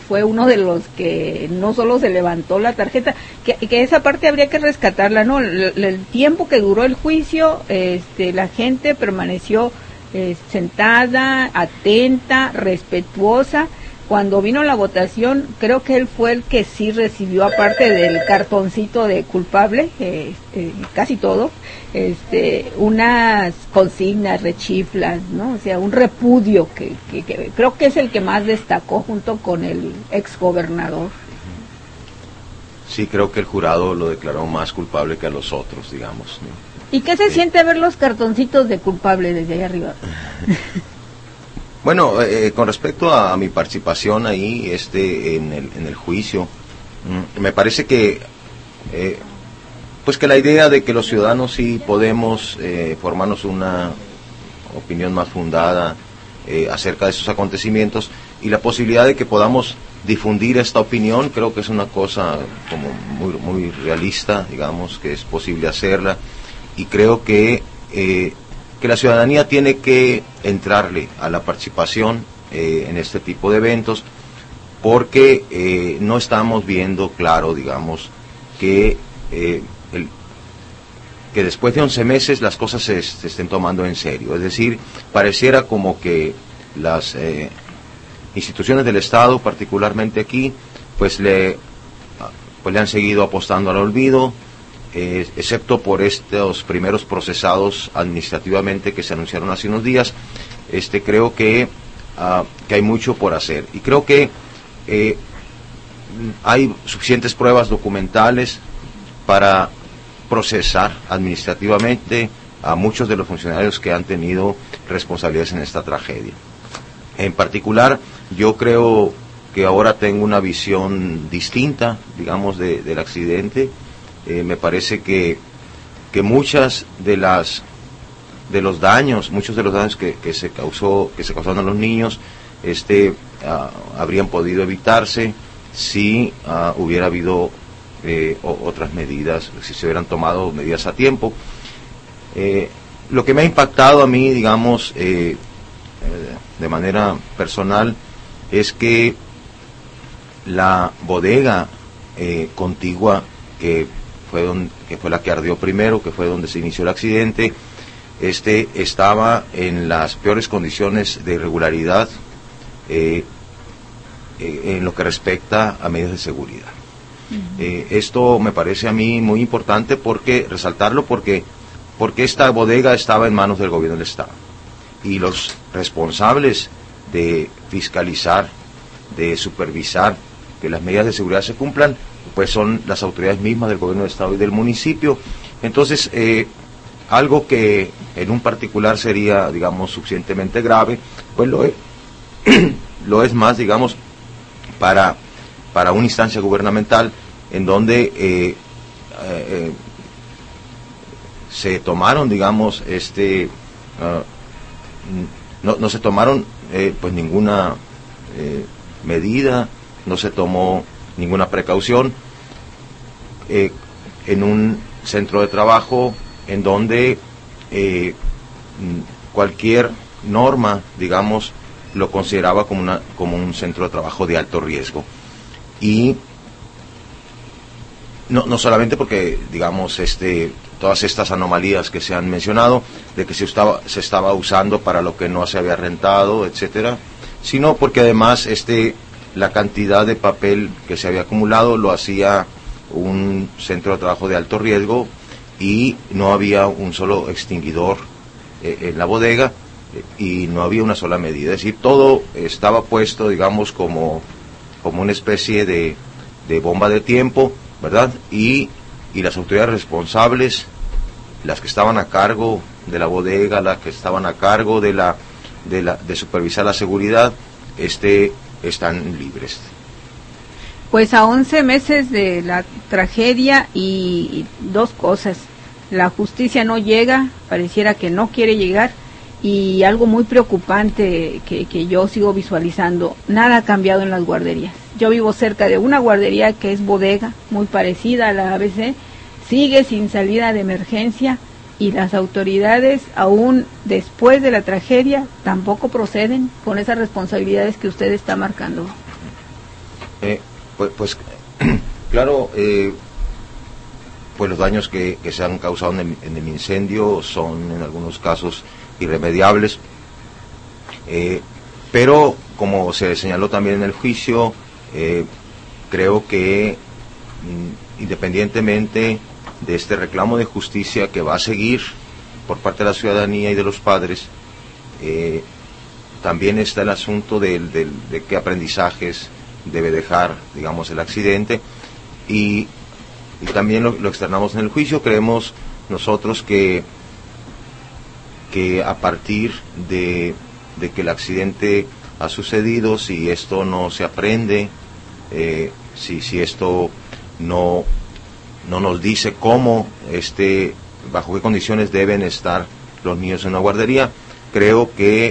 fue uno de los que no solo se levantó la tarjeta, que esa parte habría que rescatarla, ¿no? El tiempo que duró el juicio, la gente permaneció sentada, atenta, respetuosa. Cuando vino la votación, creo que él fue el que sí recibió, aparte del cartoncito de culpable, casi todo, unas consignas, rechiflas, ¿no? O sea, un repudio que creo que es el que más destacó junto con el exgobernador. Sí, creo que el jurado lo declaró más culpable que a los otros, digamos, ¿no? ¿Y qué se siente ver los cartoncitos de culpable desde ahí arriba? Bueno, con respecto a mi participación ahí en el juicio, me parece que pues que la idea de que los ciudadanos sí podemos formarnos una opinión más fundada acerca de esos acontecimientos y la posibilidad de que podamos difundir esta opinión, creo que es una cosa como muy realista, digamos, que es posible hacerla, y creo que la ciudadanía tiene que entrarle a la participación en este tipo de eventos, porque no estamos viendo claro, digamos, que después de 11 meses las cosas se estén tomando en serio. Es decir, pareciera como que las instituciones del Estado, particularmente aquí, pues le han seguido apostando al olvido, excepto por estos primeros procesados administrativamente que se anunciaron hace unos días. Creo que hay mucho por hacer, y creo que hay suficientes pruebas documentales para procesar administrativamente a muchos de los funcionarios que han tenido responsabilidades en esta tragedia. En particular, yo creo que ahora tengo una visión distinta, digamos, del accidente. Me parece que muchos de los daños que se causaron a los niños, habrían podido evitarse si hubiera habido otras medidas, si se hubieran tomado medidas a tiempo. Lo que me ha impactado a mí, digamos, de manera personal, es que la bodega contigua, que fue la que ardió primero, que fue donde se inició el accidente, estaba en las peores condiciones de irregularidad en lo que respecta a medidas de seguridad. Esto me parece a mí muy importante resaltarlo porque esta bodega estaba en manos del gobierno del Estado, y los responsables de fiscalizar, de supervisar que las medidas de seguridad se cumplan, pues son las autoridades mismas del gobierno del Estado y del municipio. Entonces, algo que en un particular sería, digamos, suficientemente grave, pues lo es más, digamos, para una instancia gubernamental en donde se tomaron, digamos, no se tomaron pues ninguna medida, no se tomó ninguna precaución en un centro de trabajo en donde cualquier norma, digamos, lo consideraba como un centro de trabajo de alto riesgo. Y no solamente porque, digamos, todas estas anomalías que se han mencionado, de que se estaba usando para lo que no se había rentado, etcétera, sino porque además la cantidad de papel que se había acumulado lo hacía un centro de trabajo de alto riesgo, y no había un solo extinguidor en la bodega, y no había una sola medida. Es decir, todo estaba puesto, digamos, como una especie de bomba de tiempo, ¿verdad? Y las autoridades responsables, las que estaban a cargo de la bodega, las que estaban a cargo de supervisar la seguridad, están libres. Pues a 11 meses de la tragedia, y dos cosas: la justicia no llega, pareciera que no quiere llegar, y algo muy preocupante que yo sigo visualizando: nada ha cambiado en las guarderías. Yo vivo cerca de una guardería que es bodega, muy parecida a la ABC, sigue sin salida de emergencia, y las autoridades, aún después de la tragedia, tampoco proceden con esas responsabilidades que usted está marcando. Pues claro, pues los daños que se han causado en el incendio son en algunos casos irremediables, pero como se señaló también en el juicio, creo que independientemente de este reclamo de justicia que va a seguir por parte de la ciudadanía y de los padres, también está el asunto de qué aprendizajes debe dejar, digamos, el accidente, y también lo externamos en el juicio. Creemos nosotros que a partir de que el accidente ha sucedido, si esto no se aprende, si esto no nos dice cómo, bajo qué condiciones deben estar los niños en una guardería, creo que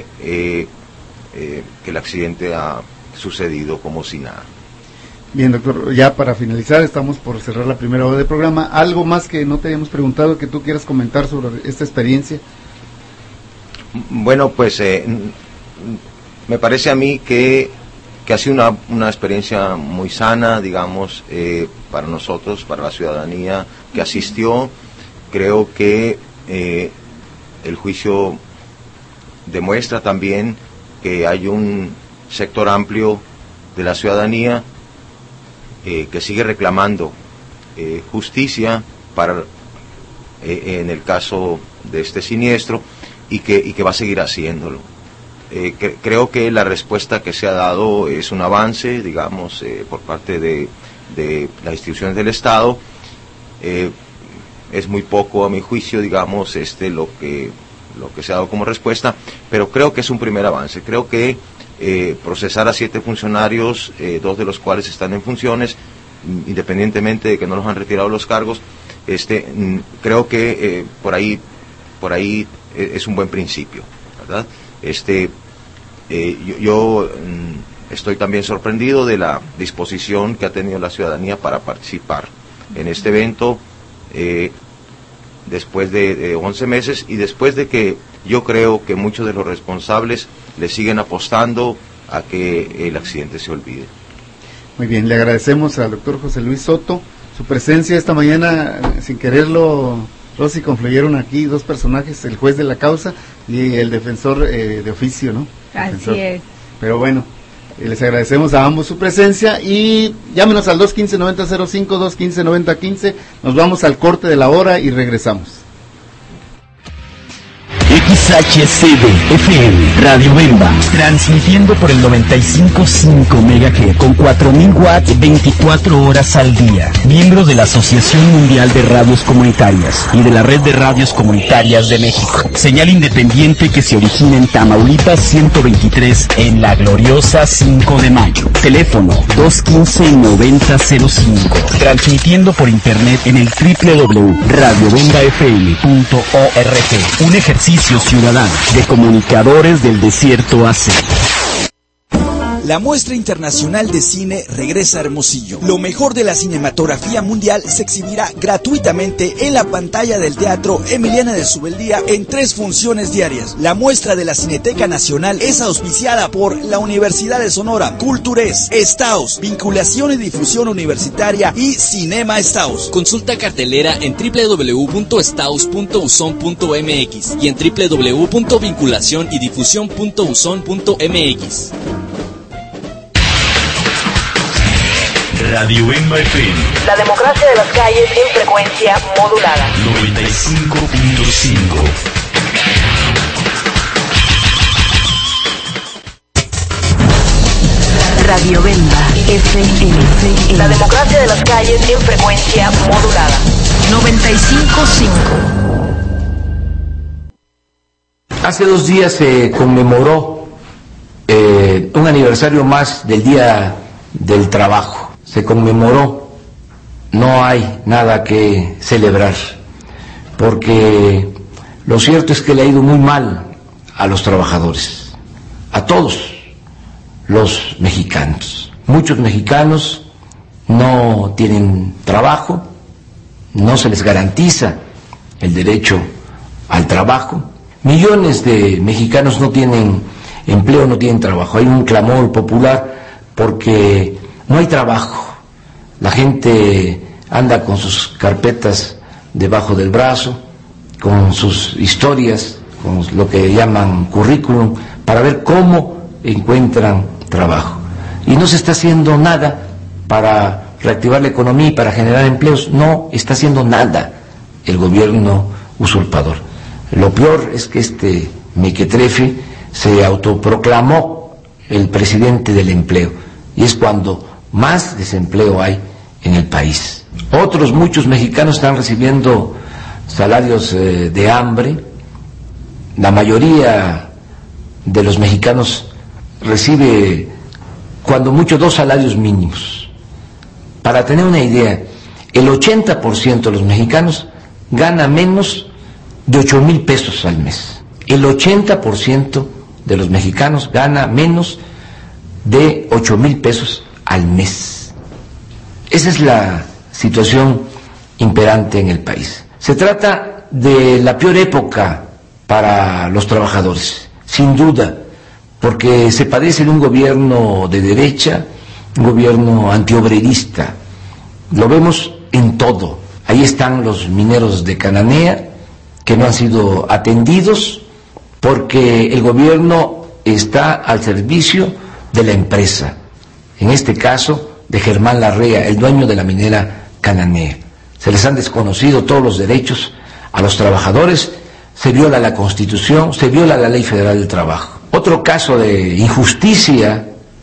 el accidente ha sucedido como si nada. Bien, doctor, ya para finalizar, estamos por cerrar la primera hora del programa. ¿Algo más que no te hayamos preguntado que tú quieras comentar sobre esta experiencia? Bueno, pues me parece a mí que ha sido una experiencia muy sana, digamos, para nosotros, para la ciudadanía que asistió. Creo que el juicio demuestra también que hay un sector amplio de la ciudadanía que sigue reclamando justicia en el caso de este siniestro, y que va a seguir haciéndolo. Creo que la respuesta que se ha dado es un avance, digamos, por parte de las instituciones del Estado. Es muy poco, a mi juicio, digamos, lo que se ha dado como respuesta, pero creo que es un primer avance. Creo que procesar a 7 funcionarios, 2 de los cuales están en funciones, independientemente de que no los han retirado los cargos, creo que por ahí es un buen principio, ¿verdad? Yo estoy también sorprendido de la disposición que ha tenido la ciudadanía para participar en este evento, después de 11 meses, y después de que yo creo que muchos de los responsables le siguen apostando a que el accidente se olvide. Muy bien, le agradecemos al doctor José Luis Soto su presencia esta mañana. Sin quererlo, Rosy, confluyeron aquí 2 personajes, el juez de la causa y el defensor de oficio, ¿no? Así es. Pero bueno, les agradecemos a ambos su presencia, y llámenos al 215-9005, 215-9015. Nos vamos al corte de la hora y regresamos. XHCD FM Radio Bemba, transmitiendo por el 95.5 MHz con 4.000 watts 24 horas al día. Miembro de la Asociación Mundial de Radios Comunitarias y de la Red de Radios Comunitarias de México. Señal independiente que se origina en Tamaulipas 123, en la gloriosa 5 de Mayo. Teléfono 215-9005. Transmitiendo por internet en el www.radiobembafm.org. Un ejercicio ciudadano de comunicadores del desierto AC. La muestra internacional de cine regresa a Hermosillo. Lo mejor de la cinematografía mundial se exhibirá gratuitamente en la pantalla del Teatro Emiliana de Subeldía en 3 funciones diarias. La muestra de la Cineteca Nacional es auspiciada por la Universidad de Sonora, Cultures, Estaos, Vinculación y Difusión Universitaria y Cinema Estaos. Consulta cartelera en www.estaos.uson.mx y en www.vinculacionydifusión.uson.mx. Radio Bemba FM. La democracia de las calles en frecuencia modulada. 95.5. Radio Bemba FM. La democracia de las calles en frecuencia modulada. 95.5. Hace 2 días se conmemoró un aniversario más del Día del Trabajo. Se conmemoró, no hay nada que celebrar, porque lo cierto es que le ha ido muy mal a los trabajadores, a todos los mexicanos. Muchos mexicanos no tienen trabajo, no se les garantiza el derecho al trabajo. Millones de mexicanos no tienen empleo, no tienen trabajo. Hay un clamor popular porque no hay trabajo. La gente anda con sus carpetas debajo del brazo, con sus historias, con lo que llaman currículum, para ver cómo encuentran trabajo. Y no se está haciendo nada para reactivar la economía y para generar empleos. No está haciendo nada el gobierno usurpador. Lo peor es que este mequetrefe se autoproclamó el presidente del empleo, y es cuando más desempleo hay en el país. Otros muchos mexicanos están recibiendo salarios de hambre. La mayoría de los mexicanos recibe cuando mucho 2 salarios mínimos. Para tener una idea, el 80% de los mexicanos gana menos de 8,000 pesos al mes. El 80% de los mexicanos gana menos de 8,000 pesos al mes. Esa es la situación imperante en el país. Se trata de la peor época para los trabajadores, sin duda, porque se padece de un gobierno de derecha, un gobierno antiobrerista. Lo vemos en todo. Ahí están los mineros de Cananea, que no han sido atendidos porque el gobierno está al servicio de la empresa, en este caso de Germán Larrea, el dueño de la minera Cananea. Se les han desconocido todos los derechos a los trabajadores, se viola la Constitución, se viola la Ley Federal del Trabajo. Otro caso de injusticia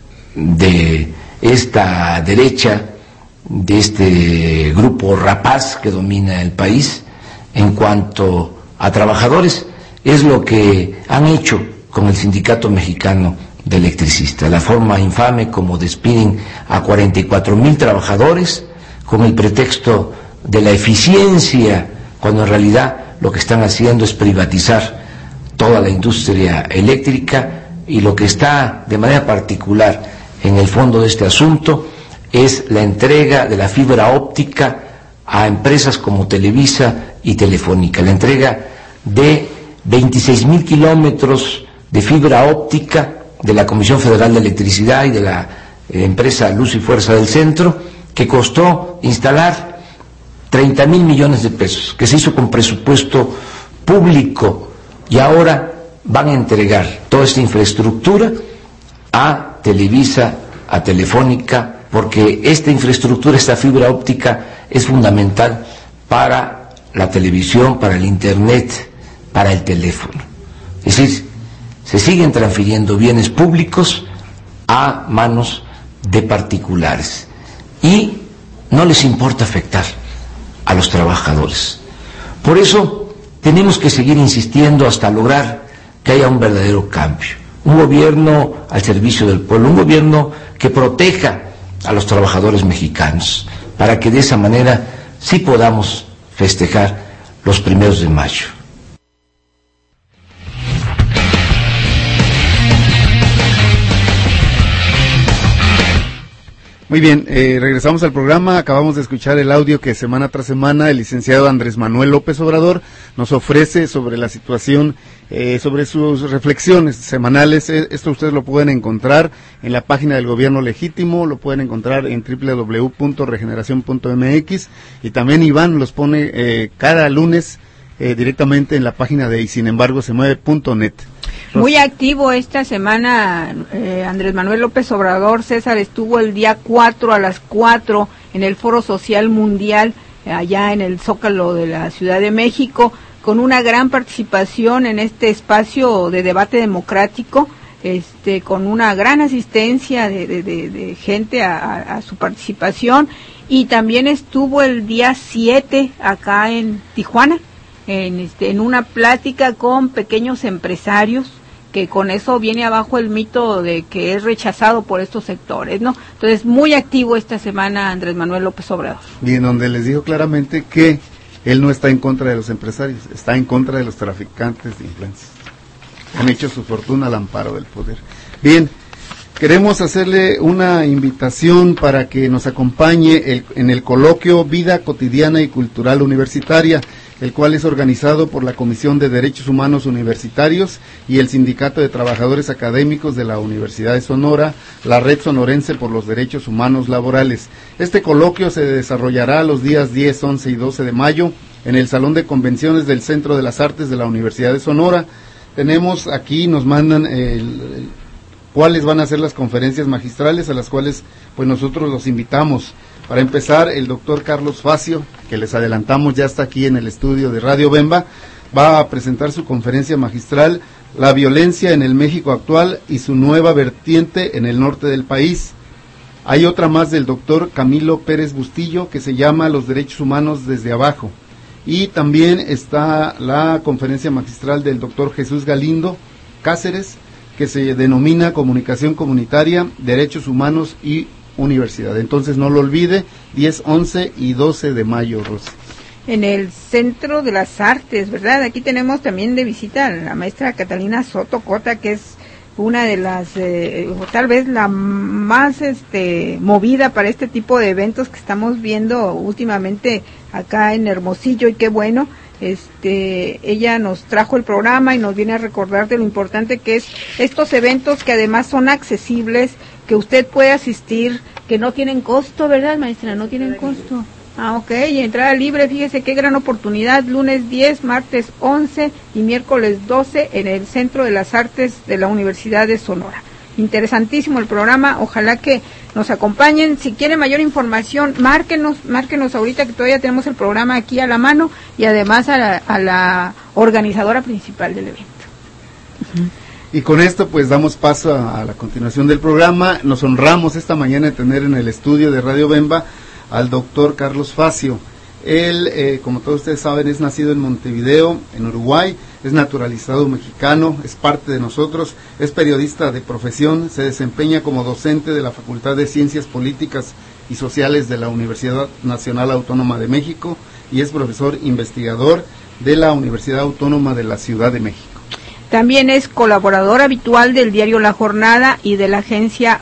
de esta derecha, de este grupo rapaz que domina el país en cuanto a trabajadores, es lo que han hecho con el Sindicato Mexicano de Electricistas, la forma infame como despiden a 44,000 trabajadores con el pretexto de la eficiencia, cuando en realidad lo que están haciendo es privatizar toda la industria eléctrica, y lo que está de manera particular en el fondo de este asunto es la entrega de la fibra óptica a empresas como Televisa y Telefónica, la entrega de 26,000 kilómetros de fibra óptica de la Comisión Federal de Electricidad y de la empresa Luz y Fuerza del Centro, que costó instalar 30,000 millones de pesos, que se hizo con presupuesto público, y ahora van a entregar toda esta infraestructura a Televisa, a Telefónica, porque esta infraestructura, esta fibra óptica, es fundamental para la televisión, para el internet, para el teléfono. Es decir, se siguen transfiriendo bienes públicos a manos de particulares y no les importa afectar a los trabajadores. Por eso tenemos que seguir insistiendo hasta lograr que haya un verdadero cambio, un gobierno al servicio del pueblo, un gobierno que proteja a los trabajadores mexicanos, para que de esa manera sí podamos festejar los 1 de mayo. Muy bien, regresamos al programa. Acabamos de escuchar el audio que semana tras semana el licenciado Andrés Manuel López Obrador nos ofrece sobre la situación, sobre sus reflexiones semanales. Esto ustedes lo pueden encontrar en la página del Gobierno Legítimo, lo pueden encontrar en www.regeneracion.mx, y también Iván los pone cada lunes directamente en la página de ysinembargosemueve.net. Muy activo esta semana Andrés Manuel López Obrador. César estuvo el día 4 a las 4 en el Foro Social Mundial, allá en el Zócalo de la Ciudad de México, con una gran participación en este espacio de debate democrático, con una gran asistencia de gente a su participación. Y también estuvo el día 7 acá en Tijuana, en una plática con pequeños empresarios, que con eso viene abajo el mito de que es rechazado por estos sectores, ¿no? Entonces, muy activo esta semana Andrés Manuel López Obrador. Y en donde les dijo claramente que él no está en contra de los empresarios, está en contra de los traficantes de influencias. Han hecho su fortuna al amparo del poder. Bien, queremos hacerle una invitación para que nos acompañe en el coloquio Vida Cotidiana y Cultural Universitaria. el cual es organizado por la Comisión de Derechos Humanos Universitarios y el Sindicato de Trabajadores Académicos de la Universidad de Sonora, la Red Sonorense por los Derechos Humanos Laborales. Este coloquio se desarrollará los días 10, 11 y 12 de mayo en el Salón de Convenciones del Centro de las Artes de la Universidad de Sonora. Tenemos aquí, nos mandan cuáles van a ser las conferencias magistrales a las cuales pues nosotros los invitamos. Para empezar, el doctor Carlos Facio, que les adelantamos ya está aquí en el estudio de Radio Bemba, va a presentar su conferencia magistral, La violencia en el México actual y su nueva vertiente en el norte del país. Hay otra más del doctor Camilo Pérez Bustillo, que se llama Los Derechos Humanos desde Abajo. Y también está la conferencia magistral del doctor Jesús Galindo Cáceres, que se denomina Comunicación Comunitaria, Derechos Humanos y Universidad. Entonces no lo olvide, 10, 11 y 12 de mayo, Rosy. En el Centro de las Artes, ¿verdad? Aquí tenemos también de visita a la maestra Catalina Soto Cota, que es una de las, tal vez la más movida para este tipo de eventos que estamos viendo últimamente acá en Hermosillo, y qué bueno. Ella nos trajo el programa y nos viene a recordar de lo importante que es estos eventos, que además son accesibles, que usted puede asistir, que no tienen costo, ¿verdad, maestra? No tienen costo. Ah, ok, y entrada libre, fíjese qué gran oportunidad, lunes 10, martes 11 y miércoles 12 en el Centro de las Artes de la Universidad de Sonora. Interesantísimo el programa, ojalá que nos acompañen. Si quieren mayor información, márquenos ahorita, que todavía tenemos el programa aquí a la mano, y además a la organizadora principal del evento. Y con esto pues damos paso a la continuación del programa. Nos honramos esta mañana de tener en el estudio de Radio Bemba al doctor Carlos Facio. Él, como todos ustedes saben, es nacido en Montevideo, en Uruguay, es naturalizado mexicano, es parte de nosotros, es periodista de profesión, se desempeña como docente de la Facultad de Ciencias Políticas y Sociales de la Universidad Nacional Autónoma de México y es profesor investigador de la Universidad Autónoma de la Ciudad de México. También es colaborador habitual del diario La Jornada y de la agencia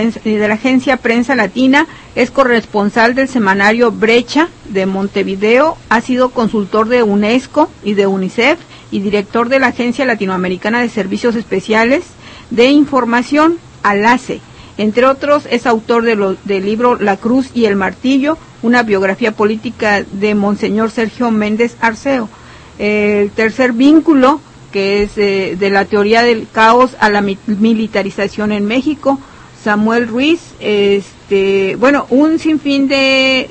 Prensa Latina, es corresponsal del semanario Brecha de Montevideo, ha sido consultor de UNESCO y de UNICEF y director de la Agencia Latinoamericana de Servicios Especiales de Información, ALACE. Entre otros, es autor del libro La Cruz y el Martillo, una biografía política de Monseñor Sergio Méndez Arceo. El tercer vínculo, que es de la teoría del caos a la militarización en México, Samuel Ruiz, un sinfín de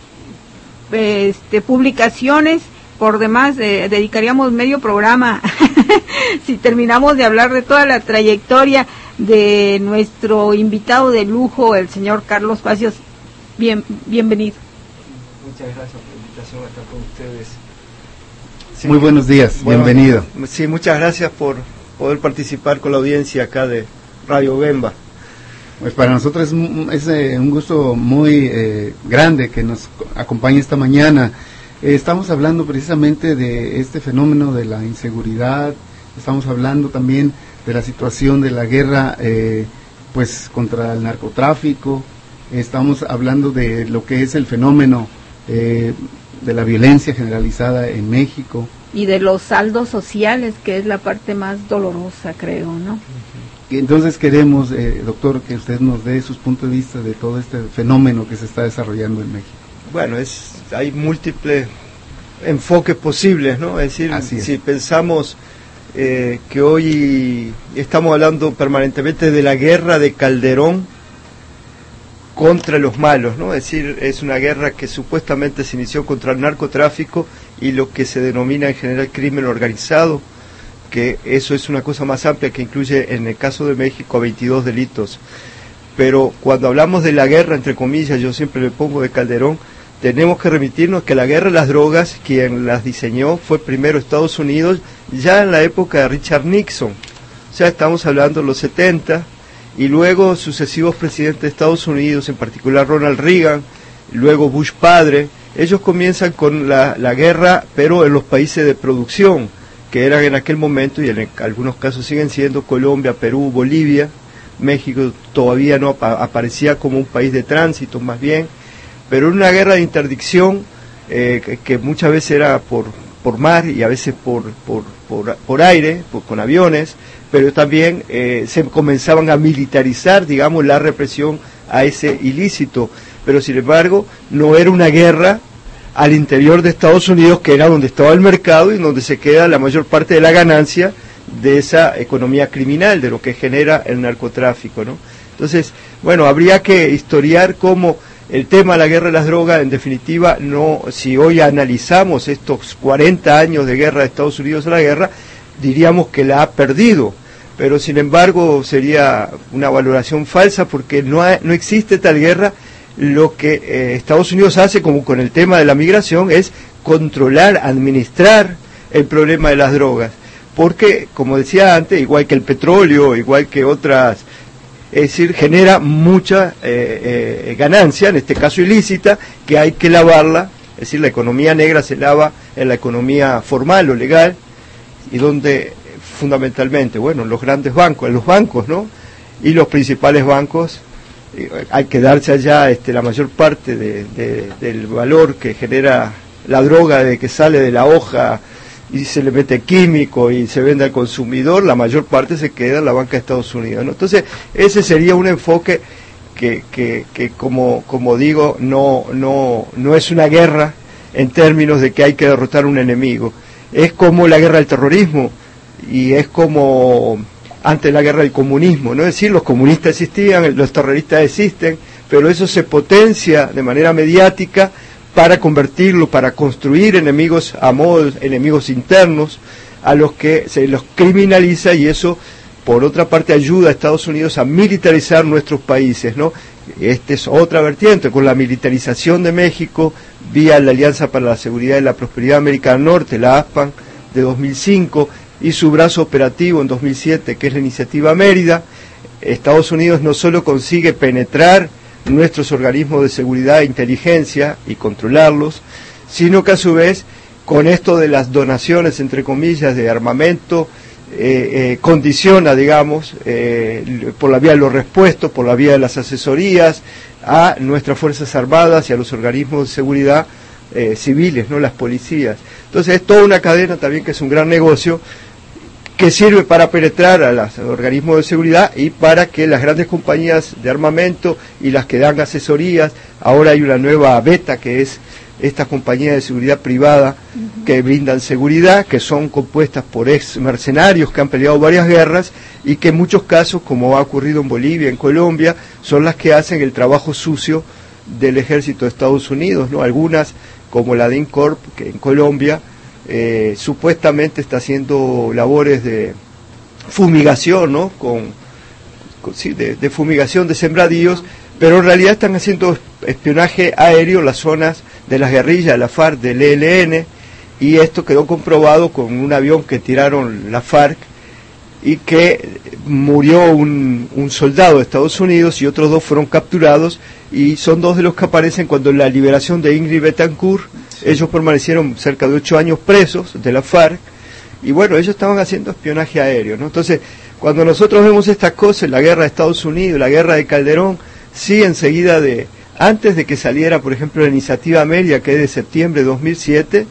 publicaciones. Por demás, dedicaríamos medio programa si terminamos de hablar de toda la trayectoria de nuestro invitado de lujo, el señor Carlos Facio. Bienvenido. Muchas gracias por la invitación a estar con ustedes. Sí, muy buenos días, bienvenido. Sí, muchas gracias por poder participar con la audiencia acá de Radio Bemba. Pues para nosotros es un gusto muy grande que nos acompañe esta mañana. Estamos hablando precisamente de este fenómeno de la inseguridad, estamos hablando también de la situación de la guerra pues contra el narcotráfico, estamos hablando de lo que es el fenómeno de la violencia generalizada en México. Y de los saldos sociales, que es la parte más dolorosa, creo, ¿no? Y entonces queremos, doctor, que usted nos dé sus puntos de vista de todo este fenómeno que se está desarrollando en México. Bueno, hay múltiples enfoques posibles, ¿no? Es decir, si pensamos que hoy estamos hablando permanentemente de la guerra de Calderón contra los malos, ¿no? Es decir, es una guerra que supuestamente se inició contra el narcotráfico y lo que se denomina en general crimen organizado, que eso es una cosa más amplia que incluye en el caso de México a 22 delitos. Pero cuando hablamos de la guerra, entre comillas, yo siempre le pongo de Calderón, tenemos que remitirnos que la guerra de las drogas, quien las diseñó fue primero Estados Unidos, ya en la época de Richard Nixon, o sea, estamos hablando de los 70, y luego sucesivos presidentes de Estados Unidos, en particular Ronald Reagan, luego Bush padre, ellos comienzan con la guerra, pero en los países de producción, que eran en aquel momento, y en algunos casos siguen siendo Colombia, Perú, Bolivia. México todavía no aparecía como un país de tránsito, más bien, pero una guerra de interdicción que muchas veces era por por mar y a veces por aire, con aviones, pero también se comenzaban a militarizar, digamos, la represión a ese ilícito. Pero sin embargo, no era una guerra al interior de Estados Unidos, que era donde estaba el mercado y donde se queda la mayor parte de la ganancia de esa economía criminal, de lo que genera el narcotráfico, ¿no? Entonces, bueno, habría que historiar cómo el tema de la guerra de las drogas, en definitiva, no, si hoy analizamos estos 40 años de guerra de Estados Unidos a la guerra, diríamos que la ha perdido, pero sin embargo sería una valoración falsa, porque no existe tal guerra. Lo que Estados Unidos hace, como con el tema de la migración, es controlar, administrar el problema de las drogas, porque, como decía antes, igual que el petróleo, igual que otras, es decir, genera mucha ganancia, en este caso ilícita, que hay que lavarla. Es decir, la economía negra se lava en la economía formal o legal, y donde fundamentalmente, bueno, los grandes bancos, ¿no? Y los principales bancos, hay que darse allá la mayor parte del valor que genera la droga, de que sale de la hoja y se le mete químico y se vende al consumidor, la mayor parte se queda en la banca de Estados Unidos, ¿no? Entonces, ese sería un enfoque que como digo, no es una guerra en términos de que hay que derrotar un enemigo. Es como la guerra del terrorismo, y es como antes la guerra del comunismo, ¿no? Es decir, los comunistas existían, los terroristas existen, pero eso se potencia de manera mediática para convertirlo, para construir enemigos a modo, enemigos internos, a los que se los criminaliza, y eso, por otra parte, ayuda a Estados Unidos a militarizar nuestros países, ¿no? Esta es otra vertiente, con la militarización de México, vía la Alianza para la Seguridad y la Prosperidad América del Norte, la ASPAN, de 2005, y su brazo operativo en 2007, que es la Iniciativa Mérida. Estados Unidos no solo consigue penetrar nuestros organismos de seguridad e inteligencia y controlarlos, sino que a su vez, con esto de las donaciones, entre comillas, de armamento, condiciona, digamos, por la vía de los respuestos, por la vía de las asesorías, a nuestras Fuerzas Armadas y a los organismos de seguridad civiles, ¿no? Las policías. Entonces es toda una cadena también, que es un gran negocio, que sirve para penetrar a los organismos de seguridad y para que las grandes compañías de armamento y las que dan asesorías, ahora hay una nueva beta, que es estas compañías de seguridad privada que brindan seguridad, que son compuestas por ex mercenarios que han peleado varias guerras, y que en muchos casos, como ha ocurrido en Bolivia, en Colombia, son las que hacen el trabajo sucio del ejército de Estados Unidos, ¿no? Algunas, como la de INCORP, que en Colombia supuestamente está haciendo labores de fumigación, ¿no? De fumigación de sembradíos, pero en realidad están haciendo espionaje aéreo en las zonas de las guerrillas, de la FARC, del ELN, y esto quedó comprobado con un avión que tiraron la FARC, y que murió un soldado de Estados Unidos y otros dos fueron capturados, y son dos de los que aparecen cuando en la liberación de Ingrid Betancourt. Ellos permanecieron cerca de 8 años presos de la FARC, y bueno, ellos estaban haciendo espionaje aéreo, ¿no? Entonces, cuando nosotros vemos estas cosas, la guerra de Estados Unidos, la guerra de Calderón, sí, enseguida antes de que saliera, por ejemplo, la Iniciativa Mérida, que es de septiembre de 2007,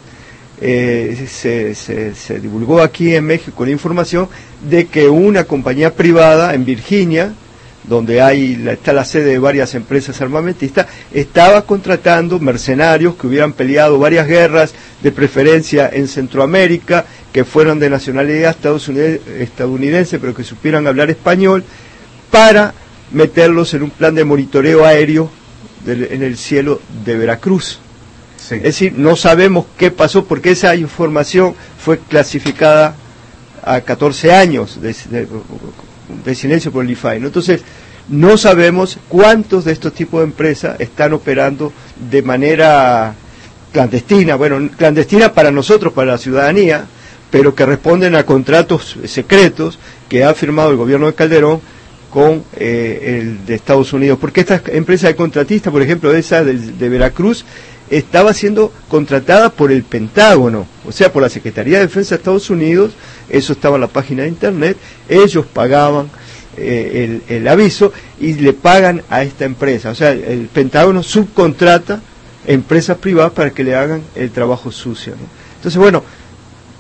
se divulgó aquí en México la información de que una compañía privada en Virginia, donde está la sede de varias empresas armamentistas, estaba contratando mercenarios que hubieran peleado varias guerras, de preferencia en Centroamérica, que fueran de nacionalidad estadounidense, pero que supieran hablar español, para meterlos en un plan de monitoreo aéreo en el cielo de Veracruz. Sí. Es decir, no sabemos qué pasó, porque esa información fue clasificada a 14 años de silencio por el IFAI, ¿no? Entonces, no sabemos cuántos de estos tipos de empresas están operando de manera clandestina, bueno, clandestina para nosotros, para la ciudadanía, pero que responden a contratos secretos que ha firmado el gobierno de Calderón con el de Estados Unidos, porque esta empresa de contratista, por ejemplo, esa de Veracruz, estaba siendo contratada por el Pentágono, o sea, por la Secretaría de Defensa de Estados Unidos. Eso estaba en la página de internet. Ellos pagaban el aviso y le pagan a esta empresa, o sea, el Pentágono subcontrata empresas privadas para que le hagan el trabajo sucio, ¿no? Entonces, bueno,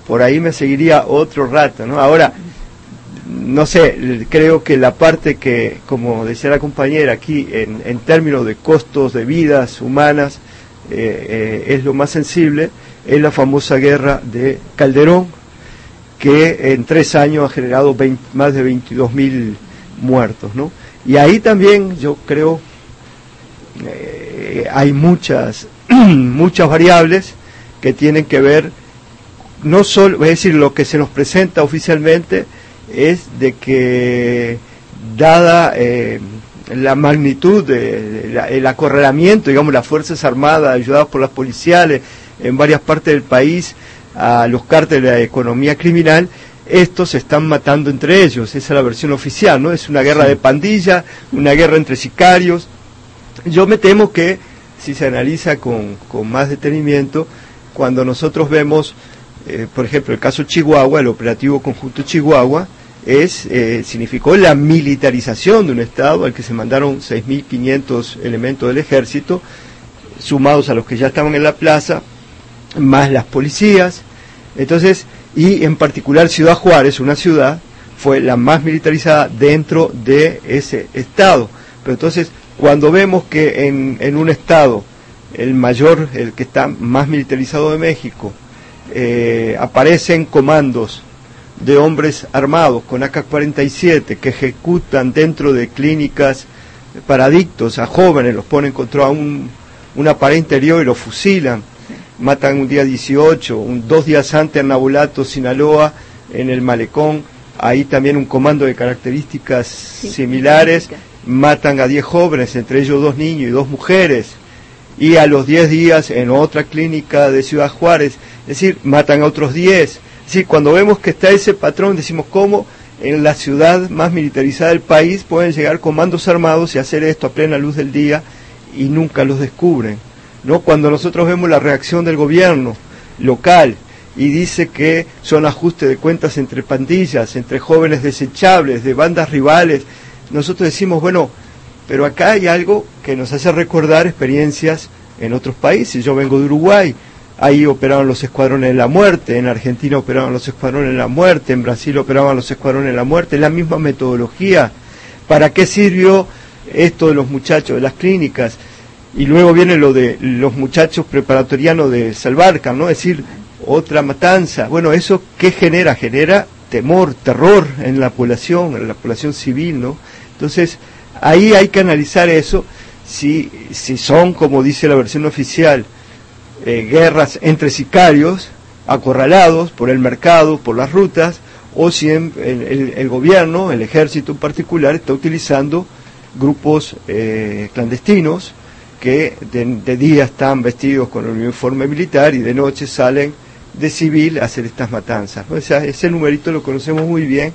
por ahí me seguiría otro rato, ¿no? Ahora, no sé, creo que la parte que, como decía la compañera aquí, en términos de costos de vidas humanas, es lo más sensible, es la famosa guerra de Calderón, que en 3 años ha generado más de 22.000 muertos, ¿no? Y ahí también yo creo hay muchas variables que tienen que ver, no solo, es decir, lo que se nos presenta oficialmente es de que, dada la magnitud el acorralamiento, digamos, las Fuerzas Armadas ayudadas por las policiales en varias partes del país a los cárteles de la economía criminal, estos se están matando entre ellos. Esa es la versión oficial, ¿no? Es una guerra de pandilla, una guerra entre sicarios. Yo me temo que, si se analiza con más detenimiento, cuando nosotros vemos, por ejemplo, el caso Chihuahua, el operativo conjunto Chihuahua, significó la militarización de un Estado al que se mandaron 6.500 elementos del ejército, sumados a los que ya estaban en la plaza, más las policías. Entonces, y en particular Ciudad Juárez, una ciudad, fue la más militarizada dentro de ese Estado. Pero entonces, cuando vemos que en un Estado, el que está más militarizado de México, aparecen comandos de hombres armados con AK-47 que ejecutan dentro de clínicas para adictos a jóvenes, los ponen contra una pared interior y los fusilan, matan un día 18, 2 días antes en Nabolato, Sinaloa, en el Malecón, ahí también un comando de características similares, matan a 10 jóvenes, entre ellos 2 niños y 2 mujeres, y a los 10 días en otra clínica de Ciudad Juárez, es decir, matan a otros 10. Sí, cuando vemos que está ese patrón, decimos cómo en la ciudad más militarizada del país pueden llegar comandos armados y hacer esto a plena luz del día y nunca los descubren, ¿no? Cuando nosotros vemos la reacción del gobierno local y dice que son ajustes de cuentas entre pandillas, entre jóvenes desechables, de bandas rivales, nosotros decimos, bueno, pero acá hay algo que nos hace recordar experiencias en otros países. Yo vengo de Uruguay. Ahí operaban los escuadrones de la muerte, en Argentina operaban los escuadrones de la muerte, en Brasil operaban los escuadrones de la muerte, es la misma metodología. ¿Para qué sirvió esto de los muchachos de las clínicas? Y luego viene lo de los muchachos preparatorianos de Salvarca, ¿no? Es decir, otra matanza. Bueno, ¿eso qué genera? Genera temor, terror en la población civil, ¿no? Entonces, ahí hay que analizar eso, si son, como dice la versión oficial, guerras entre sicarios acorralados por el mercado, por las rutas, o si el gobierno, el ejército en particular, está utilizando grupos clandestinos que de día están vestidos con el uniforme militar y de noche salen de civil a hacer estas matanzas, ¿no? O sea, ese numerito lo conocemos muy bien,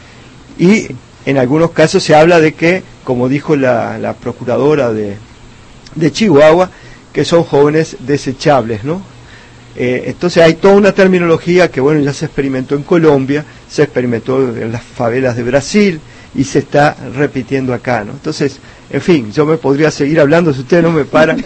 y en algunos casos se habla de que, como dijo la procuradora de Chihuahua, que son jóvenes desechables, ¿no? Entonces hay toda una terminología que, bueno, ya se experimentó en Colombia, se experimentó en las favelas de Brasil y se está repitiendo acá, ¿no? Entonces, en fin, yo me podría seguir hablando si ustedes no me paran.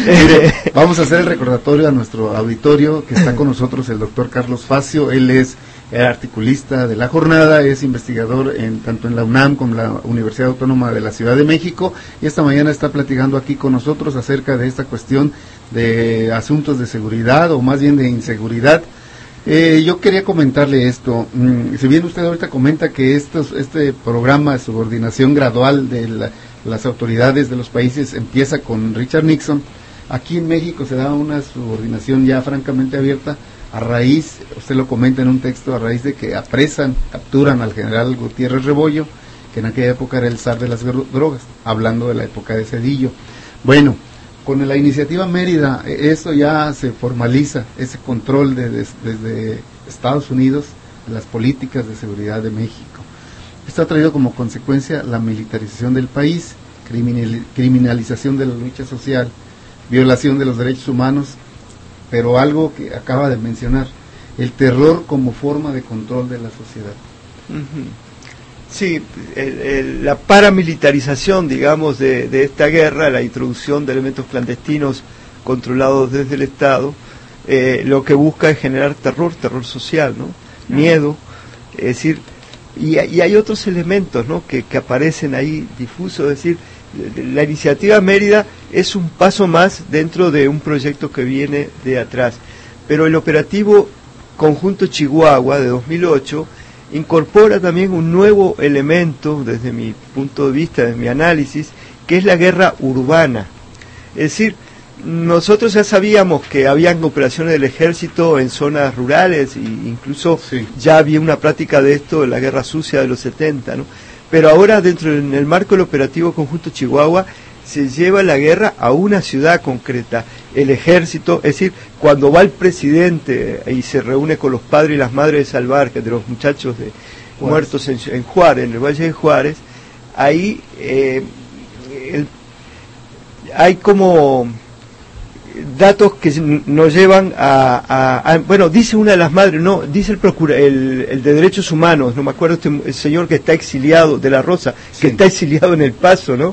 Vamos a hacer el recordatorio a nuestro auditorio que está con nosotros el doctor Carlos Facio. Él es articulista de la jornada, es investigador tanto en la UNAM como en la Universidad Autónoma de la Ciudad de México, y esta mañana está platicando aquí con nosotros acerca de esta cuestión de asuntos de seguridad, o más bien de inseguridad. Yo quería comentarle esto, si bien usted ahorita comenta que este programa de subordinación gradual de las autoridades de los países empieza con Richard Nixon, aquí en México se da una subordinación ya francamente abierta a raíz, usted lo comenta en un texto, a raíz de que capturan al general Gutiérrez Rebollo, que en aquella época era el zar de las drogas, hablando de la época de Cedillo. Bueno, con la iniciativa Mérida, eso ya se formaliza, ese control desde Estados Unidos de las políticas de seguridad de México. Esto ha traído como consecuencia la militarización del país, criminalización de la lucha social, violación de los derechos humanos, pero algo que acaba de mencionar, el terror como forma de control de la sociedad. Sí, la paramilitarización, digamos, de esta guerra, la introducción de elementos clandestinos controlados desde el Estado, lo que busca es generar terror social, ¿no? Miedo, es decir, y hay otros elementos, ¿no? que aparecen ahí difusos, es decir, la iniciativa Mérida es un paso más dentro de un proyecto que viene de atrás, pero el operativo Conjunto Chihuahua de 2008 incorpora también un nuevo elemento desde mi punto de vista, desde mi análisis, que es la guerra urbana. Es decir, nosotros ya sabíamos que habían operaciones del ejército en zonas rurales, e incluso ya había una práctica de esto en la guerra sucia de los 70, ¿no? Pero ahora, en el marco del operativo Conjunto Chihuahua, se lleva la guerra a una ciudad concreta. El ejército, es decir, cuando va el presidente y se reúne con los padres y las madres de Salvar, de los muchachos muertos en Juárez, en el Valle de Juárez, ahí hay como datos que nos llevan bueno, dice una de las madres, no, dice el de Derechos Humanos, no me acuerdo, el señor que está exiliado, de la Rosa, que está exiliado en El Paso, ¿no?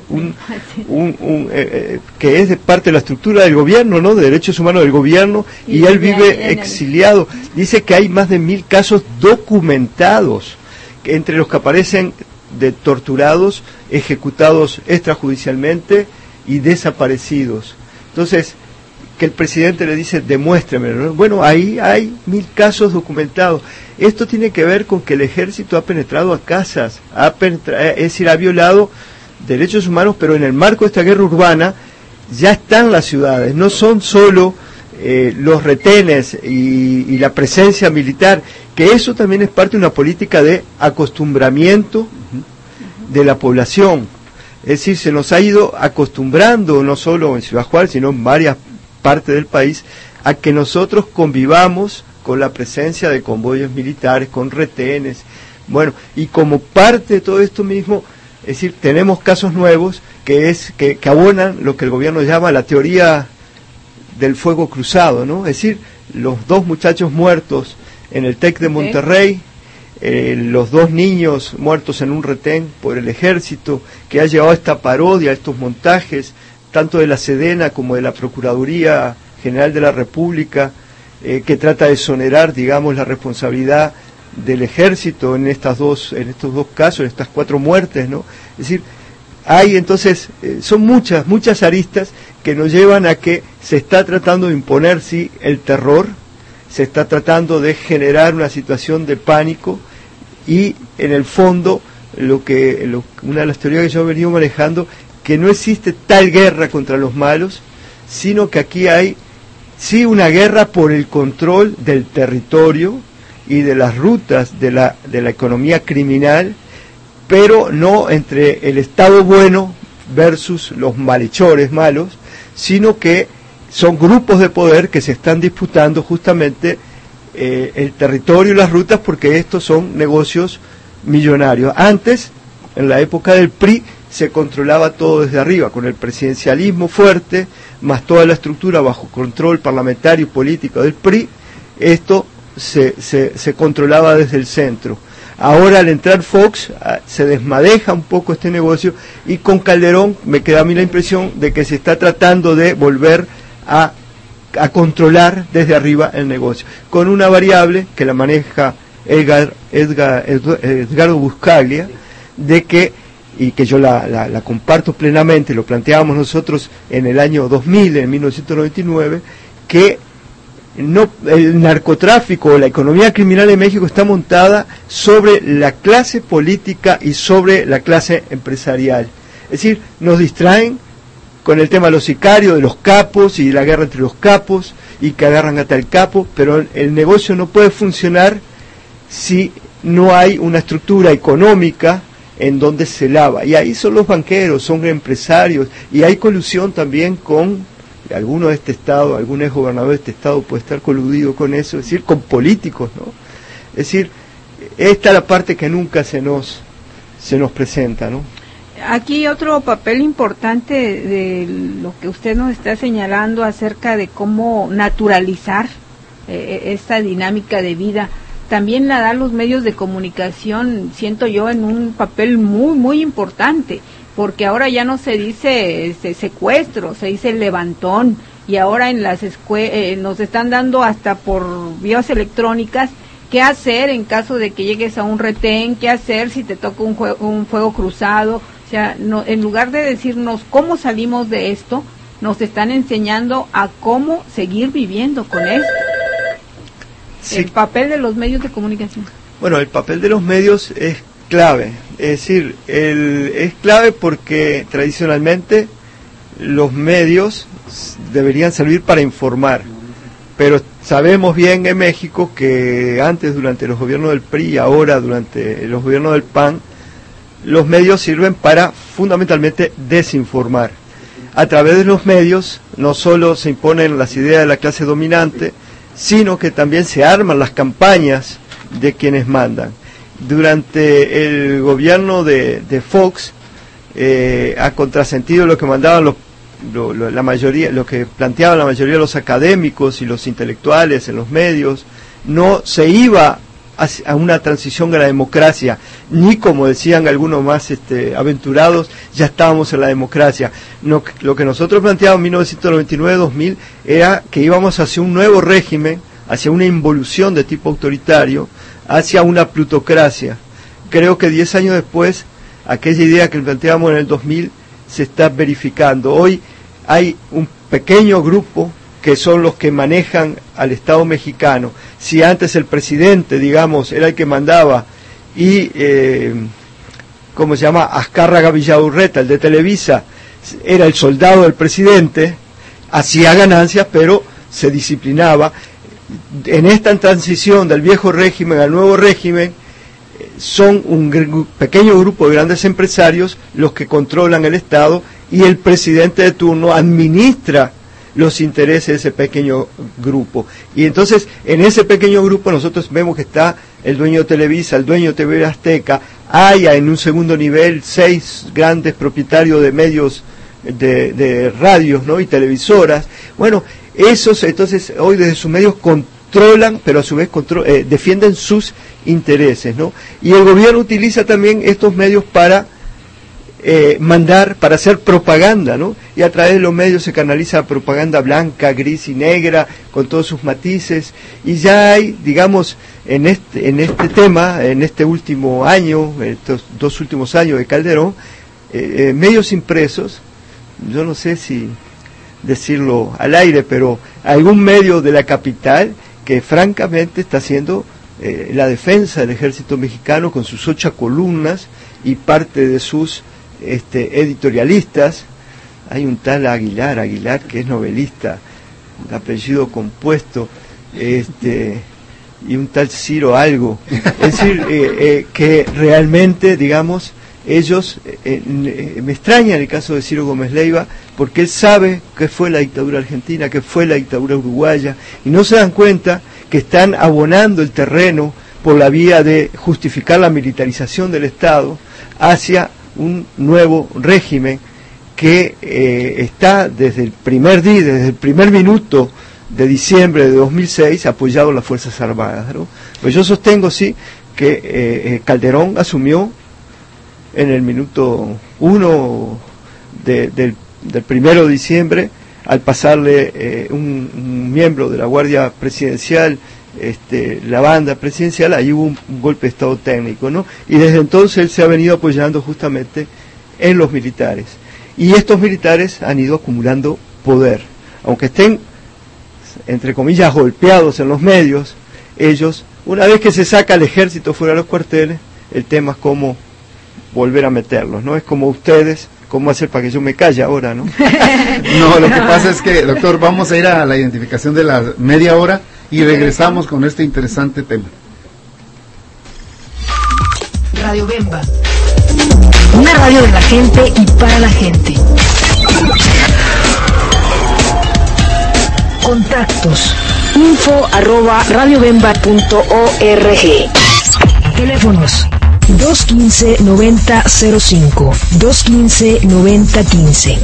Que es de parte de la estructura del gobierno, ¿no? De Derechos Humanos del gobierno, y él vive exiliado. Dice que hay más de 1000 casos documentados, entre los que aparecen de torturados, ejecutados extrajudicialmente y desaparecidos. Entonces, que el presidente le dice, demuéstremelo, ¿no? Bueno, ahí hay 1000 casos documentados. Esto tiene que ver con que el ejército ha penetrado a casas, es decir, ha violado derechos humanos, pero en el marco de esta guerra urbana ya están las ciudades, no son solo los retenes y la presencia militar, que eso también es parte de una política de acostumbramiento de la población. Es decir, se nos ha ido acostumbrando, no solo en Ciudad Juárez, sino en varias partes del país, a que nosotros convivamos con la presencia de convoyos militares, con retenes. Bueno, y como parte de todo esto mismo, es decir, tenemos casos nuevos que abonan lo que el gobierno llama la teoría del fuego cruzado, ¿no? Es decir, los 2 muchachos muertos en el TEC de Monterrey, los 2 niños muertos en un retén por el ejército, que ha llevado a esta parodia, a estos montajes, tanto de la Sedena como de la Procuraduría General de la República, que trata de exonerar, digamos, la responsabilidad del ejército en estos dos casos, en estas 4 muertes, ¿no? Es decir, hay entonces, son muchas aristas que nos llevan a que se está tratando de imponer, sí, el terror, se está tratando de generar una situación de pánico, y en el fondo una de las teorías que yo he venido manejando, que no existe tal guerra contra los malos, sino que aquí hay sí una guerra por el control del territorio y de las rutas de la economía criminal, pero no entre el Estado bueno versus los malhechores malos, sino que son grupos de poder que se están disputando justamente el territorio y las rutas, porque estos son negocios millonarios. Antes, en la época del PRI, se controlaba todo desde arriba, con el presidencialismo fuerte, más toda la estructura bajo control parlamentario y político del PRI, esto se controlaba desde el centro. Ahora, al entrar Fox, se desmadeja un poco este negocio, y con Calderón me queda a mí la impresión de que se está tratando de volver a controlar desde arriba el negocio, con una variable que la maneja Edgardo Buscaglia, de que, y que yo la comparto plenamente, lo planteábamos nosotros en el año 2000, en 1999, que el narcotráfico o la economía criminal en México está montada sobre la clase política y sobre la clase empresarial. Es decir, nos distraen con el tema de los sicarios, de los capos y la guerra entre los capos, y que agarran a tal capo, pero el negocio no puede funcionar si no hay una estructura económica en donde se lava. Y ahí son los banqueros, son empresarios, y hay colusión también con alguno de este estado, algún ex gobernador de este estado puede estar coludido con eso, es decir, con políticos, ¿no? Es decir, esta es la parte que nunca se nos presenta, ¿no? Aquí otro papel importante de lo que usted nos está señalando acerca de cómo naturalizar esta dinámica de vida, también la dan los medios de comunicación, siento yo, en un papel muy, muy importante, porque ahora ya no se dice secuestro, se dice levantón, y ahora en las nos están dando hasta por vías electrónicas qué hacer en caso de que llegues a un retén, qué hacer si te toca un fuego cruzado. O sea, no, en lugar de decirnos cómo salimos de esto, nos están enseñando a cómo seguir viviendo con esto. Sí. El papel de los medios de comunicación. Bueno, el papel de los medios es clave. Es decir, es clave porque tradicionalmente los medios deberían servir para informar. Pero sabemos bien en México que antes, durante los gobiernos del PRI, y ahora durante los gobiernos del PAN, los medios sirven para fundamentalmente desinformar. A través de los medios no solo se imponen las ideas de la clase dominante, sino que también se arman las campañas de quienes mandan. Durante el gobierno de Fox, a contrasentido lo que mandaban la mayoría, lo que planteaban la mayoría de los académicos y los intelectuales en los medios, no se iba a una transición a la democracia, ni como decían algunos más aventurados, ya estábamos en la democracia. No, lo que nosotros planteábamos en 1999-2000 era que íbamos hacia un nuevo régimen, hacia una involución de tipo autoritario, hacia una plutocracia. Creo que 10 años después, aquella idea que planteábamos en el 2000 se está verificando. Hoy hay un pequeño grupo que son los que manejan al Estado mexicano. Si antes el presidente, digamos, era el que mandaba y, ¿cómo se llama? Azcárraga Villaurreta, el de Televisa, era el soldado del presidente, hacía ganancias, pero se disciplinaba. En esta transición del viejo régimen al nuevo régimen, son un pequeño grupo de grandes empresarios los que controlan el Estado y el presidente de turno administra los intereses de ese pequeño grupo. Y entonces, en ese pequeño grupo nosotros vemos que está el dueño de Televisa, el dueño de TV Azteca, hay en un segundo nivel 6 grandes propietarios de medios de radios, ¿no? Y televisoras. Bueno, esos entonces hoy desde sus medios controlan, pero a su vez defienden sus intereses, ¿no? Y el gobierno utiliza también estos medios para mandar, para hacer propaganda, ¿no? Y a través de los medios se canaliza propaganda blanca, gris y negra, con todos sus matices, y ya hay, digamos, en este tema, en este último año, estos 2 últimos años de Calderón, medios impresos, yo no sé si decirlo al aire, pero algún medio de la capital que francamente está haciendo la defensa del ejército mexicano con sus 8 columnas y parte de sus editorialistas. Hay un tal Aguilar que es novelista, de apellido compuesto, y un tal Ciro algo, es decir, que realmente, digamos, ellos, me extraña el caso de Ciro Gómez Leiva, porque él sabe qué fue la dictadura argentina, qué fue la dictadura uruguaya, y no se dan cuenta que están abonando el terreno por la vía de justificar la militarización del Estado hacia un nuevo régimen que está desde el primer día, desde el primer minuto de diciembre de 2006 apoyado en las Fuerzas Armadas, ¿no? Pues yo sostengo, sí, que Calderón asumió en el minuto 1 del 1 de diciembre, al pasarle un miembro de la Guardia Presidencial, la banda presidencial, ahí hubo un golpe de estado técnico, ¿no? Y desde entonces él se ha venido apoyando justamente en los militares. Y estos militares han ido acumulando poder. Aunque estén, entre comillas, golpeados en los medios, ellos, una vez que se saca el ejército fuera de los cuarteles, el tema es cómo volver a meterlos, ¿no? Es como ustedes, cómo hacer para que yo me calle ahora, ¿no? No, lo que pasa es que, doctor, vamos a ir a la identificación de la media hora y regresamos con este interesante tema. Radio Bemba, una radio de la gente y para la gente. Contactos: info@radiobemba.org. Teléfonos: 215-9005, 215-9015.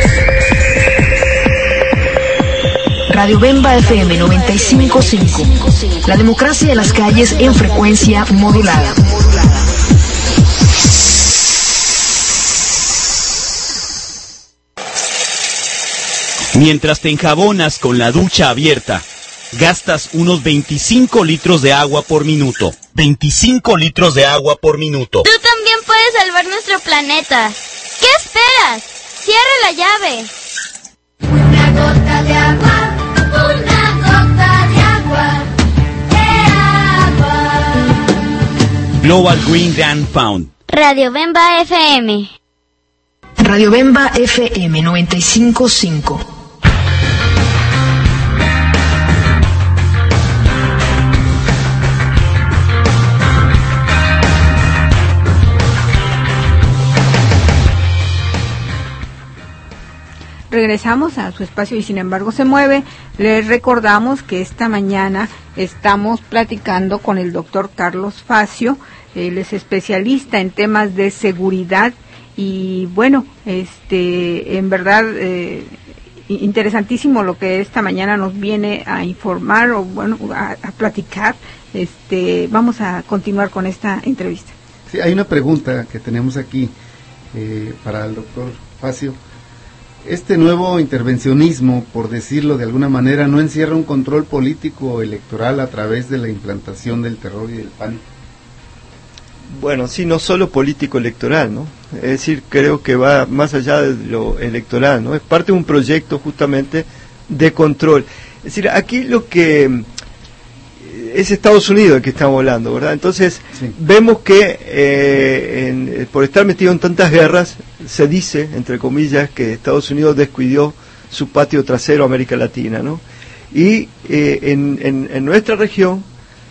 Radio Bemba FM 95.5. La democracia de las calles en frecuencia modulada. Mientras te enjabonas con la ducha abierta, gastas unos 25 litros de agua por minuto. 25 litros de agua por minuto. Tú también puedes salvar nuestro planeta. ¿Qué esperas? ¡Cierra la llave! Una gota de agua, una gota de agua, Global Green Dam Fund. Radio Bemba FM. Radio Bemba FM 95.5. Regresamos a su espacio y sin embargo se mueve. Les recordamos que esta mañana estamos platicando con el doctor Carlos Facio. Él es especialista en temas de seguridad y bueno, en verdad interesantísimo lo que esta mañana nos viene a informar o bueno a platicar. Vamos a continuar con esta entrevista. Sí, hay una pregunta que tenemos aquí para el doctor Facio. Este nuevo intervencionismo, por decirlo de alguna manera, ¿no encierra un control político electoral a través de la implantación del terror y del pánico? Bueno, sí, no solo político electoral, ¿no? Es decir, creo que va más allá de lo electoral, ¿no? Es parte de un proyecto justamente de control. Es decir, aquí lo que es Estados Unidos el que estamos hablando, ¿verdad? Entonces, sí, vemos que por estar metido en tantas guerras, se dice, entre comillas, que Estados Unidos descuidó su patio trasero a América Latina, ¿no? Y en nuestra región,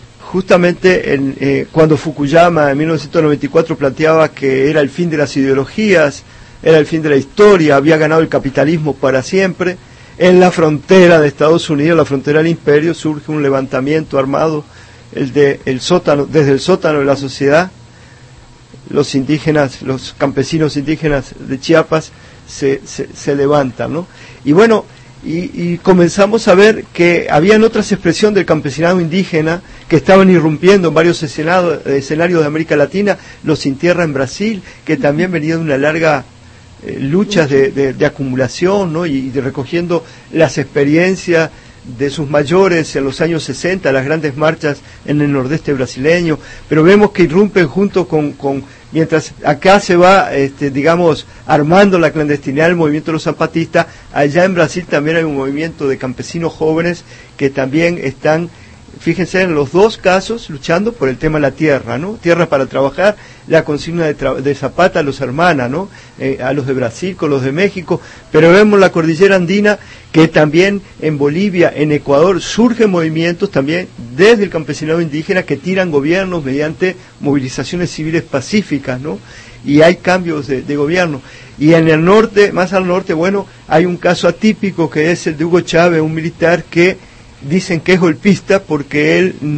justamente cuando Fukuyama en 1994 planteaba que era el fin de las ideologías, era el fin de la historia, había ganado el capitalismo para siempre, en la frontera de Estados Unidos, la frontera del imperio, surge un levantamiento armado, desde el sótano de la sociedad. Los indígenas, los campesinos indígenas de Chiapas se levantan, ¿no? Y bueno, y comenzamos a ver que habían otras expresiones del campesinado indígena que estaban irrumpiendo en varios escenarios de América Latina, los Sin Tierra en Brasil, que también venían de una larga luchas de acumulación, ¿no? Y de recogiendo las experiencias de sus mayores en los años 60, las grandes marchas en el nordeste brasileño, pero vemos que irrumpen junto con mientras acá se va, digamos, armando la clandestinidad del movimiento de los zapatistas, allá en Brasil también hay un movimiento de campesinos jóvenes que también están, fíjense, en los dos casos luchando por el tema de la tierra, ¿no? Tierra para trabajar, la consigna de Zapata los hermana, ¿no? A los de Brasil con los de México, pero vemos la cordillera andina que también en Bolivia, en Ecuador, surgen movimientos también desde el campesinado indígena que tiran gobiernos mediante movilizaciones civiles pacíficas, ¿no? Y hay cambios de gobierno. Y en el norte, más al norte, bueno, hay un caso atípico que es el de Hugo Chávez, un militar que dicen que es golpista porque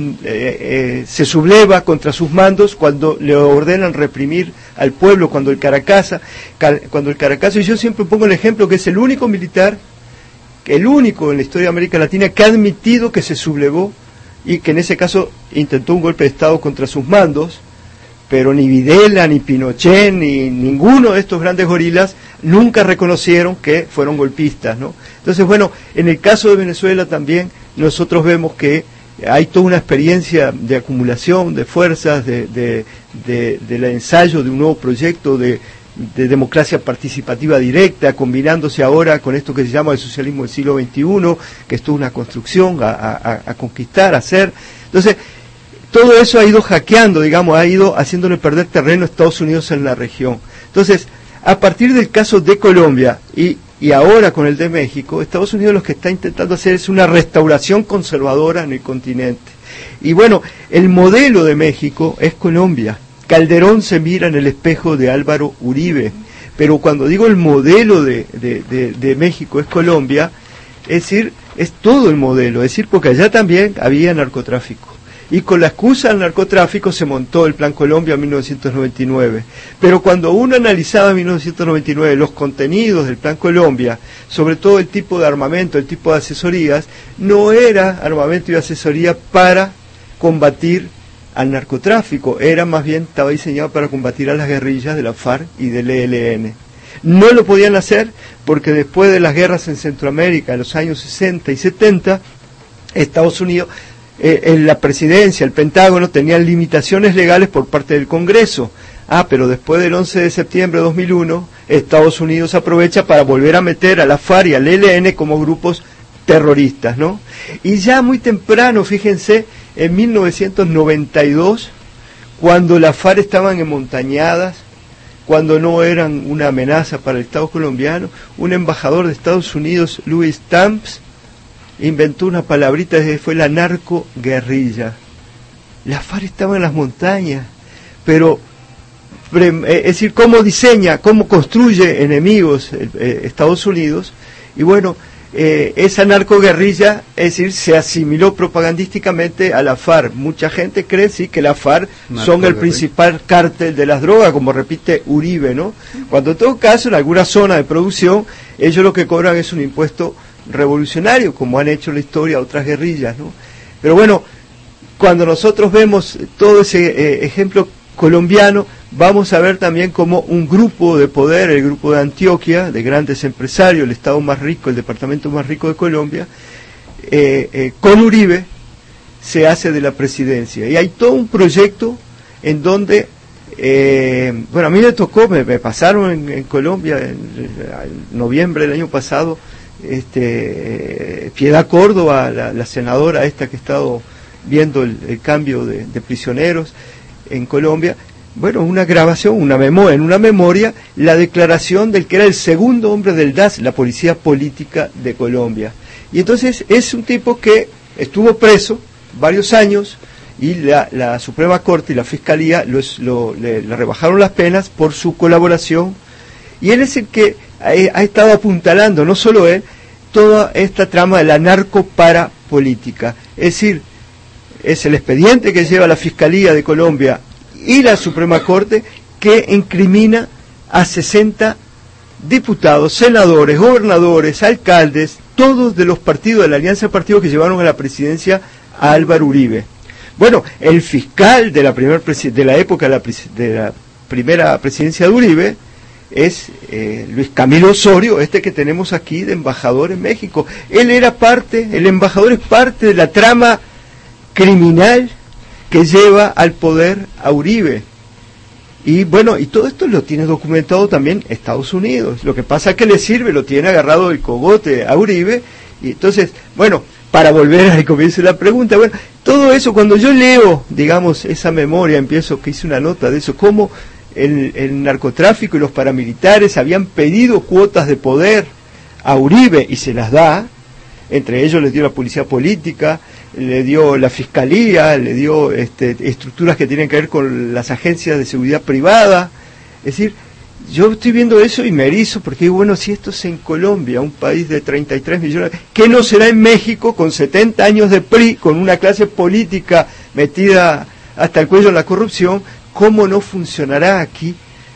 él se subleva contra sus mandos cuando le ordenan reprimir al pueblo, cuando el Caracazo, y yo siempre pongo el ejemplo que es el único militar, el único en la historia de América Latina que ha admitido que se sublevó y que en ese caso intentó un golpe de Estado contra sus mandos, pero ni Videla, ni Pinochet, ni ninguno de estos grandes gorilas nunca reconocieron que fueron golpistas, ¿no? Entonces, bueno, en el caso de Venezuela también nosotros vemos que hay toda una experiencia de acumulación de fuerzas, del ensayo de un nuevo proyecto de democracia participativa directa, combinándose ahora con esto que se llama el socialismo del siglo XXI, que es toda una construcción a conquistar, a hacer. Entonces, todo eso ha ido hackeando, digamos, ha ido haciéndole perder terreno a Estados Unidos en la región. Entonces, a partir del caso de Colombia y ahora con el de México, Estados Unidos lo que está intentando hacer es una restauración conservadora en el continente. Y bueno, el modelo de México es Colombia. Calderón se mira en el espejo de Álvaro Uribe, pero cuando digo el modelo de México es Colombia, es decir, es todo el modelo, es decir, porque allá también había narcotráfico. Y con la excusa del narcotráfico se montó el Plan Colombia en 1999. Pero cuando uno analizaba en 1999 los contenidos del Plan Colombia, sobre todo el tipo de armamento, el tipo de asesorías, no era armamento y asesoría para combatir al narcotráfico, era más bien, estaba diseñado para combatir a las guerrillas de la FARC y del ELN. No lo podían hacer porque después de las guerras en Centroamérica, en los años 60 y 70, Estados Unidos, en la presidencia, el Pentágono, tenían limitaciones legales por parte del Congreso. Pero después del 11 de septiembre de 2001, Estados Unidos aprovecha para volver a meter a la FARC y al ELN como grupos terroristas, ¿no? Y ya muy temprano, fíjense, en 1992, cuando las FARC estaban emmontañadas, cuando no eran una amenaza para el Estado colombiano, un embajador de Estados Unidos, Louis Stamps, inventó una palabrita que fue la narcoguerrilla. La FARC estaba en las montañas, pero es decir, cómo diseña, cómo construye enemigos Estados Unidos, y bueno, esa narcoguerrilla, es decir, se asimiló propagandísticamente a la FARC. Mucha gente cree, sí, que la FARC son el principal cártel de las drogas, como repite Uribe, ¿no? Cuando en todo caso, en alguna zona de producción, ellos lo que cobran es un impuesto revolucionario, como han hecho en la historia otras guerrillas, ¿no? Pero bueno, cuando nosotros vemos todo ese ejemplo colombiano, vamos a ver también como un grupo de poder, el grupo de Antioquia, de grandes empresarios, el estado más rico, el departamento más rico de Colombia, con Uribe, se hace de la presidencia. Y hay todo un proyecto en donde, bueno, a mí me tocó, me pasaron en Colombia, en noviembre del año pasado, Piedad Córdoba, la senadora esta que ha estado viendo el cambio de prisioneros en Colombia, bueno, una grabación, en una memoria, la declaración del que era el segundo hombre del DAS, la Policía Política de Colombia. Y entonces es un tipo que estuvo preso varios años y la Suprema Corte y la Fiscalía le rebajaron las penas por su colaboración, y él es el que ha estado apuntalando, no solo él, toda esta trama de la narcoparapolítica. Es decir, es el expediente que lleva la Fiscalía de Colombia y la Suprema Corte, que incrimina a 60 diputados, senadores, gobernadores, alcaldes, todos de los partidos, de la alianza de partidos que llevaron a la presidencia a Álvaro Uribe. Bueno, el fiscal de la época de la primera presidencia de Uribe es Luis Camilo Osorio, que tenemos aquí de embajador en México. Él era el embajador es parte de la trama criminal que lleva al poder a Uribe. Y bueno, y todo esto lo tiene documentado también Estados Unidos. Lo que pasa es que le sirve, lo tiene agarrado del cogote a Uribe. Y entonces, bueno, para volver al comienzo de la pregunta, bueno, todo eso, cuando yo leo, digamos, esa memoria, que hice una nota de eso, cómo el narcotráfico y los paramilitares habían pedido cuotas de poder a Uribe y se las da, entre ellos les dio la policía política, le dio la fiscalía, le dio estructuras que tienen que ver con las agencias de seguridad privada. Es decir, yo estoy viendo eso y me erizo, porque bueno, si esto es en Colombia, un país de 33 millones, ¿qué no será en México con 70 años de PRI, con una clase política metida hasta el cuello en la corrupción? ¿Cómo no funcionará aquí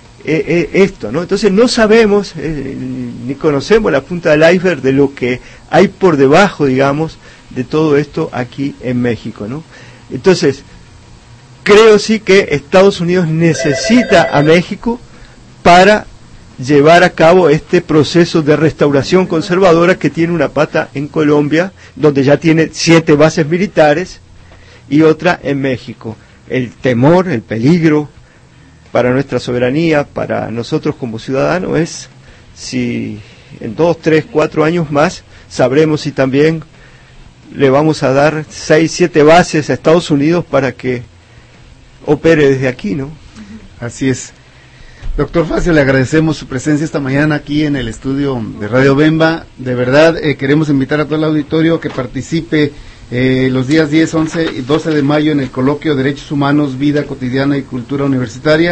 esto, ¿no? Entonces no sabemos, ni conocemos la punta del iceberg de lo que hay por debajo, digamos, de todo esto aquí en México, ¿no? Entonces, creo sí que Estados Unidos necesita a México para llevar a cabo este proceso de restauración conservadora que tiene una pata en Colombia, donde ya tiene 7 bases militares, y otra en México. El temor, el peligro para nuestra soberanía, para nosotros como ciudadanos, es si en 2, 3, 4 años más sabremos si también le vamos a dar 6, 7 bases a Estados Unidos para que opere desde aquí, ¿no? Así es. Doctor Facio, le agradecemos su presencia esta mañana aquí en el estudio de Radio Bemba. De verdad, queremos invitar a todo el auditorio que participe los días 10, 11 y 12 de mayo en el coloquio Derechos Humanos, Vida Cotidiana y Cultura Universitaria,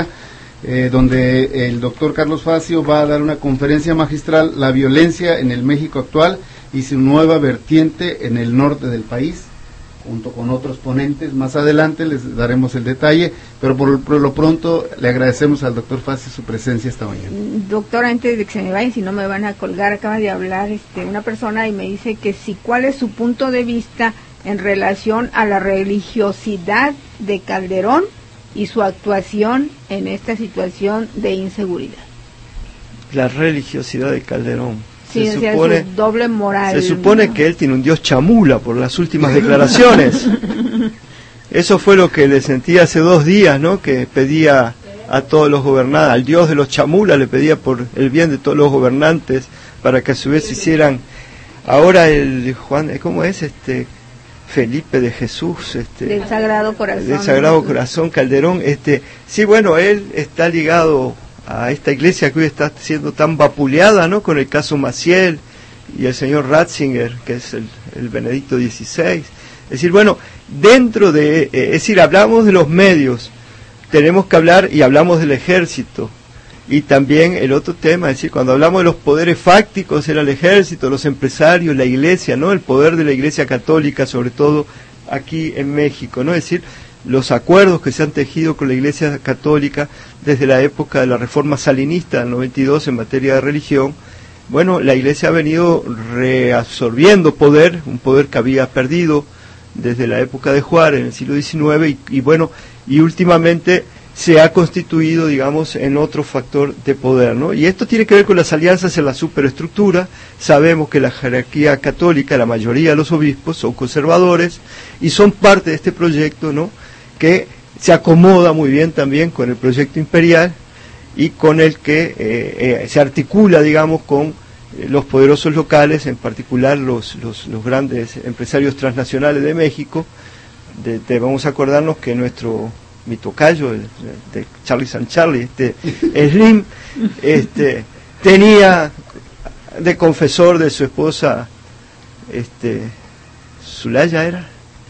donde el doctor Carlos Facio va a dar una conferencia magistral, La violencia en el México actual y su nueva vertiente en el norte del país, junto con otros ponentes. Más adelante les daremos el detalle, pero por lo pronto le agradecemos al doctor Facio su presencia esta mañana. Doctor, antes de que se me vayan, si no me van a colgar, acaba de hablar una persona y me dice que cuál es su punto de vista en relación a la religiosidad de Calderón y su actuación en esta situación de inseguridad. la religiosidad de Calderón. Sí, se supone, su doble moral. Se supone que él tiene un dios chamula por las últimas declaraciones. Eso fue lo que le sentí hace 2 días, ¿no? Que pedía a todos los gobernantes, al dios de los chamulas, le pedía por el bien de todos los gobernantes, para que a su vez hicieran. Ahora el Juan, ¿cómo es? Felipe de Jesús, del Sagrado Corazón. Del Sagrado Corazón, Calderón, sí, bueno, él está ligado a esta iglesia que hoy está siendo tan vapuleada, ¿no? Con el caso Maciel y el señor Ratzinger, que es el Benedicto XVI. Es decir, bueno, dentro de, es decir, hablamos de los medios, tenemos que hablar y hablamos del ejército. Y también el otro tema, es decir, cuando hablamos de los poderes fácticos, era el ejército, los empresarios, la iglesia, ¿no? El poder de la iglesia católica, sobre todo aquí en México, ¿no? Es decir, los acuerdos que se han tejido con la iglesia católica desde la época de la reforma salinista del 92 en materia de religión. Bueno, la iglesia ha venido reabsorbiendo poder, un poder que había perdido desde la época de Juárez en el siglo XIX y bueno, y últimamente se ha constituido, digamos, en otro factor de poder, ¿no? Y esto tiene que ver con las alianzas en la superestructura. Sabemos que la jerarquía católica, la mayoría de los obispos son conservadores y son parte de este proyecto, ¿no? Que se acomoda muy bien también con el proyecto imperial y con el que se articula, digamos, con los poderosos locales, en particular los grandes empresarios transnacionales de México. Vamos a acordarnos que mi tocayo, de Charlie San Charlie, Slim, tenía de confesor de su esposa, Zulaya era,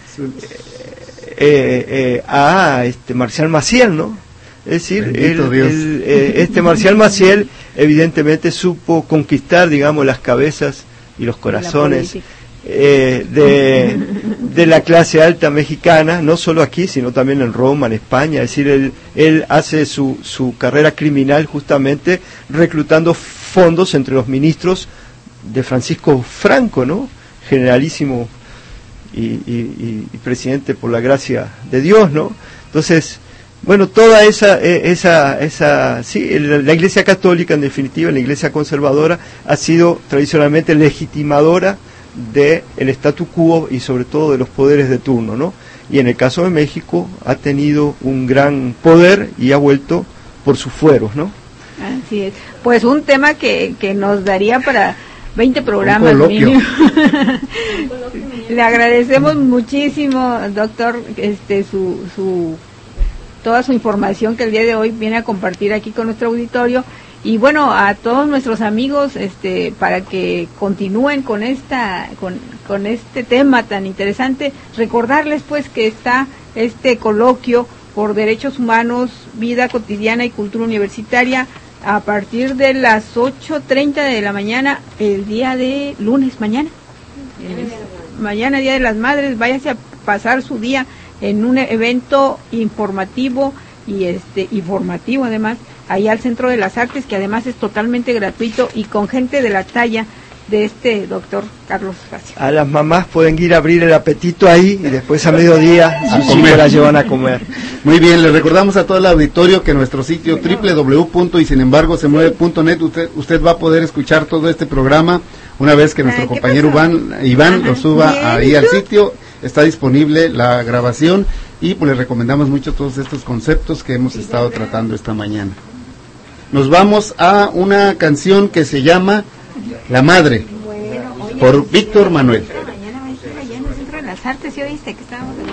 Marcial Maciel, ¿no? Es decir, Marcial Maciel evidentemente supo conquistar, digamos, las cabezas y los corazones de la clase alta mexicana, no solo aquí, sino también en Roma, en España. Es decir, él hace su carrera criminal justamente reclutando fondos entre los ministros de Francisco Franco, ¿no? Generalísimo y presidente por la gracia de Dios, ¿no? Entonces, bueno, toda sí, la Iglesia Católica, en definitiva, la Iglesia conservadora, ha sido tradicionalmente legitimadora del statu quo y sobre todo de los poderes de turno, ¿no? Y en el caso de México ha tenido un gran poder y ha vuelto por sus fueros, ¿no? Así es. Pues un tema que nos daría para 20 programas mínimo. Le agradecemos muchísimo, doctor, toda su información que el día de hoy viene a compartir aquí con nuestro auditorio. Y bueno, a todos nuestros amigos, para que continúen con con este tema tan interesante, recordarles pues que está este coloquio por derechos humanos, vida cotidiana y cultura universitaria a partir de las 8:30 de la mañana, el día de lunes, mañana, Día de las Madres. Váyase a pasar su día en un evento informativo y informativo además, allá al Centro de las Artes, que además es totalmente gratuito y con gente de la talla de doctor Carlos Facio. A las mamás pueden ir a abrir el apetito ahí y después a mediodía sus hijos las llevan a comer. Muy bien, les recordamos a todo el auditorio que nuestro sitio www.ysinembargosemueve.net usted va a poder escuchar todo este programa una vez que nuestro compañero Iván lo suba ahí al sitio. Está disponible la grabación y pues les recomendamos mucho todos estos conceptos que hemos estado tratando esta mañana. Nos vamos a una canción que se llama La Madre, por Víctor Manuel. Mañana va a estar allá en el Centro de las Artes, ¿sí oíste que estábamos de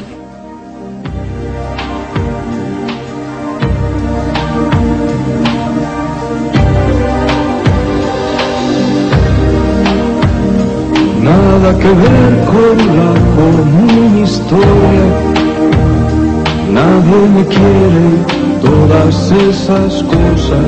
Nada que ver con la común historia, nadie me quiere, todas esas cosas.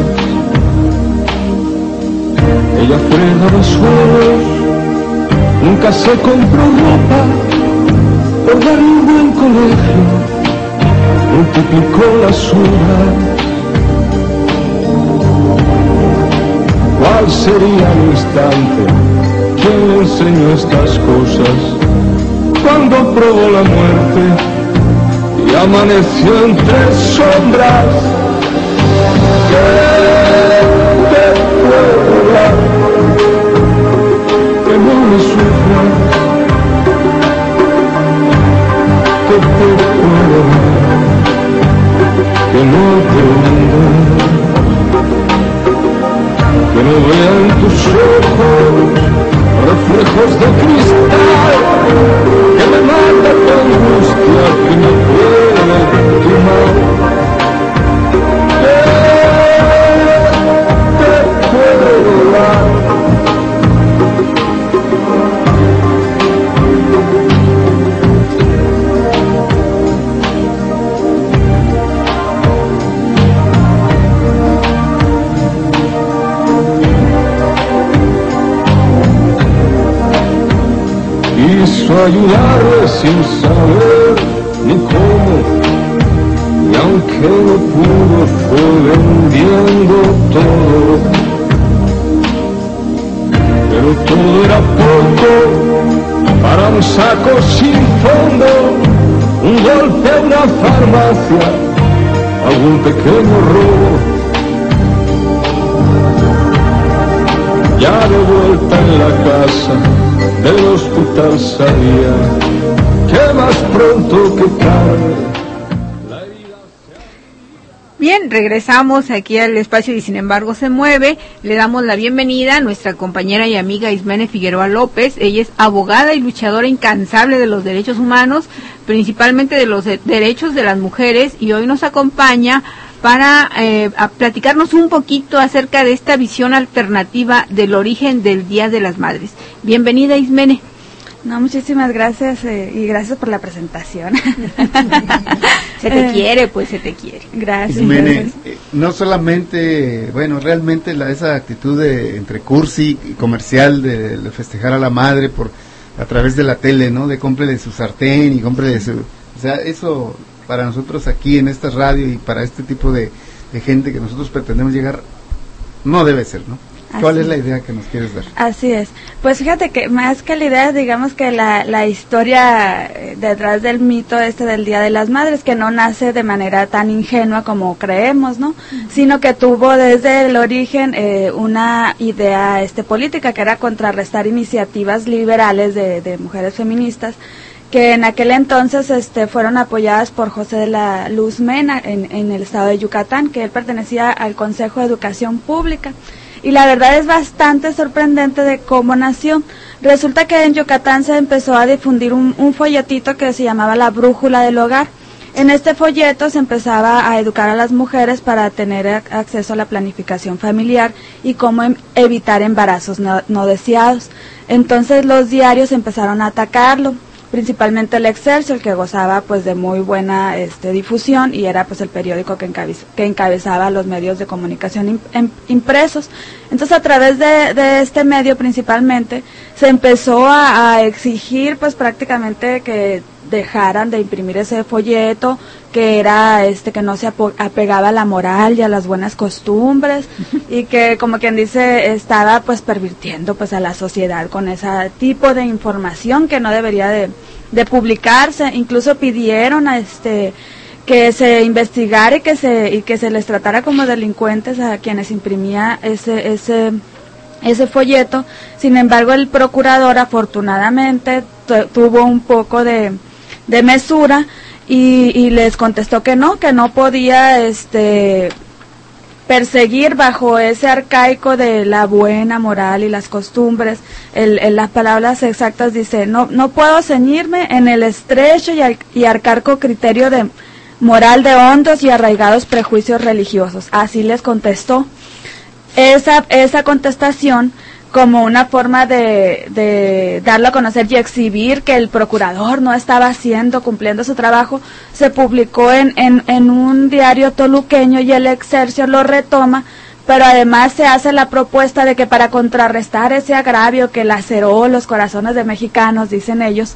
Ella fregaba suelos, nunca se compró ropa, por darle un buen colegio, multiplicó las horas. ¿Cuál sería el instante? ¿Quién le enseñó estas cosas? Cuando probó la muerte y amaneció entre sombras. ¿Qué te puedo que no me sufras, que te puedo amar, que no te venga, que no vean tus ojos reflejos de cristal, que me mata tu angustia, que me duele tu mal, que te puedo dar. Quiso ayudarle sin saber ni cómo, y aunque no pudo fue vendiendo todo, pero todo era poco para un saco sin fondo, un golpe a una farmacia, algún pequeño robo. Ya de vuelta en la casa del hospital sabía que más pronto que tarde. Bien, regresamos aquí al espacio y sin embargo se mueve. Le damos la bienvenida a nuestra compañera y amiga Ismene Figueroa López. Ella es abogada y luchadora incansable de los derechos humanos, principalmente de los derechos de las mujeres, y hoy nos acompaña para a platicarnos un poquito acerca de esta visión alternativa del origen del Día de las Madres. Bienvenida, Ismene. No, muchísimas gracias y gracias por la presentación. Se te quiere, pues se te quiere. Gracias. Ismene, no solamente, bueno, realmente esa actitud entre cursi y comercial de festejar a la madre a través de la tele, ¿no? De cómprele su sartén y cómprele su... O sea, eso para nosotros aquí en esta radio y para este tipo de gente que nosotros pretendemos llegar, no debe ser, ¿no? ¿Cuál es la idea que nos quieres dar? Así es. Pues fíjate que más que la idea, digamos que la historia detrás del mito del Día de las Madres, que no nace de manera tan ingenua como creemos, ¿no? Sino que tuvo desde el origen una idea política, que era contrarrestar iniciativas liberales de mujeres feministas, que en aquel entonces fueron apoyadas por José de la Luz Mena en el estado de Yucatán, que él pertenecía al Consejo de Educación Pública. Y la verdad es bastante sorprendente de cómo nació. Resulta que en Yucatán se empezó a difundir un folletito que se llamaba La Brújula del Hogar. En este folleto se empezaba a educar a las mujeres para tener acceso a la planificación familiar y cómo evitar embarazos no deseados. Entonces los diarios empezaron a atacarlo, principalmente el Excelsior, que gozaba pues de muy buena difusión, y era pues el periódico que encabezaba los medios de comunicación impresos. Entonces a través de este medio principalmente se empezó a exigir pues prácticamente que dejaran de imprimir ese folleto, que era que no se apegaba a la moral y a las buenas costumbres, y que, como quien dice, estaba pues pervirtiendo pues a la sociedad con ese tipo de información que no debería de publicarse. Incluso pidieron que se investigara y que se les tratara como delincuentes a quienes imprimía ese folleto. Sin embargo, el procurador afortunadamente tuvo un poco de mesura y les contestó que no podía perseguir bajo ese arcaico de la buena moral y las costumbres. Las palabras exactas dice: no puedo ceñirme en el estrecho y arcaico criterio de moral de hondos y arraigados prejuicios religiosos. Así les contestó. Esa contestación, como una forma de darlo a conocer y exhibir que el procurador no estaba cumpliendo su trabajo, se publicó en un diario toluqueño, y el Excelsior lo retoma, pero además se hace la propuesta de que para contrarrestar ese agravio que laceró los corazones de mexicanos, dicen ellos,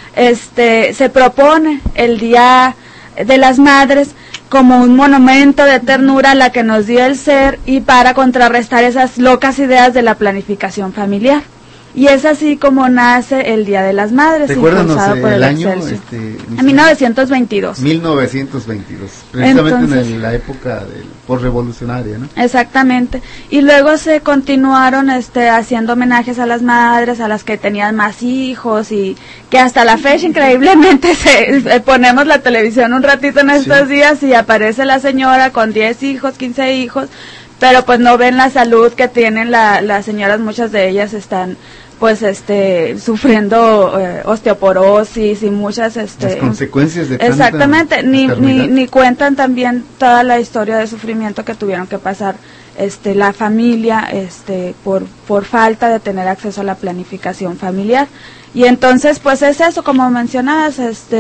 se propone el Día de las Madres como un monumento de ternura a la que nos dio el ser, y para contrarrestar esas locas ideas de la planificación familiar. Y es así como nace el Día de las Madres, impulsado por el año, en 1922. 1922, precisamente entonces, en la época del posrevolucionaria, ¿no? Exactamente. Y luego se continuaron haciendo homenajes a las madres, a las que tenían más hijos, y que hasta la fecha increíblemente ponemos la televisión un ratito en estos días y aparece la señora con 10 hijos, 15 hijos, pero pues no ven la salud que tienen las señoras. Muchas de ellas están pues sufriendo osteoporosis y muchas las consecuencias de tanta exactamente ni cuentan también toda la historia de sufrimiento que tuvieron que pasar la familia por falta de tener acceso a la planificación familiar. Y entonces pues es eso, como mencionabas,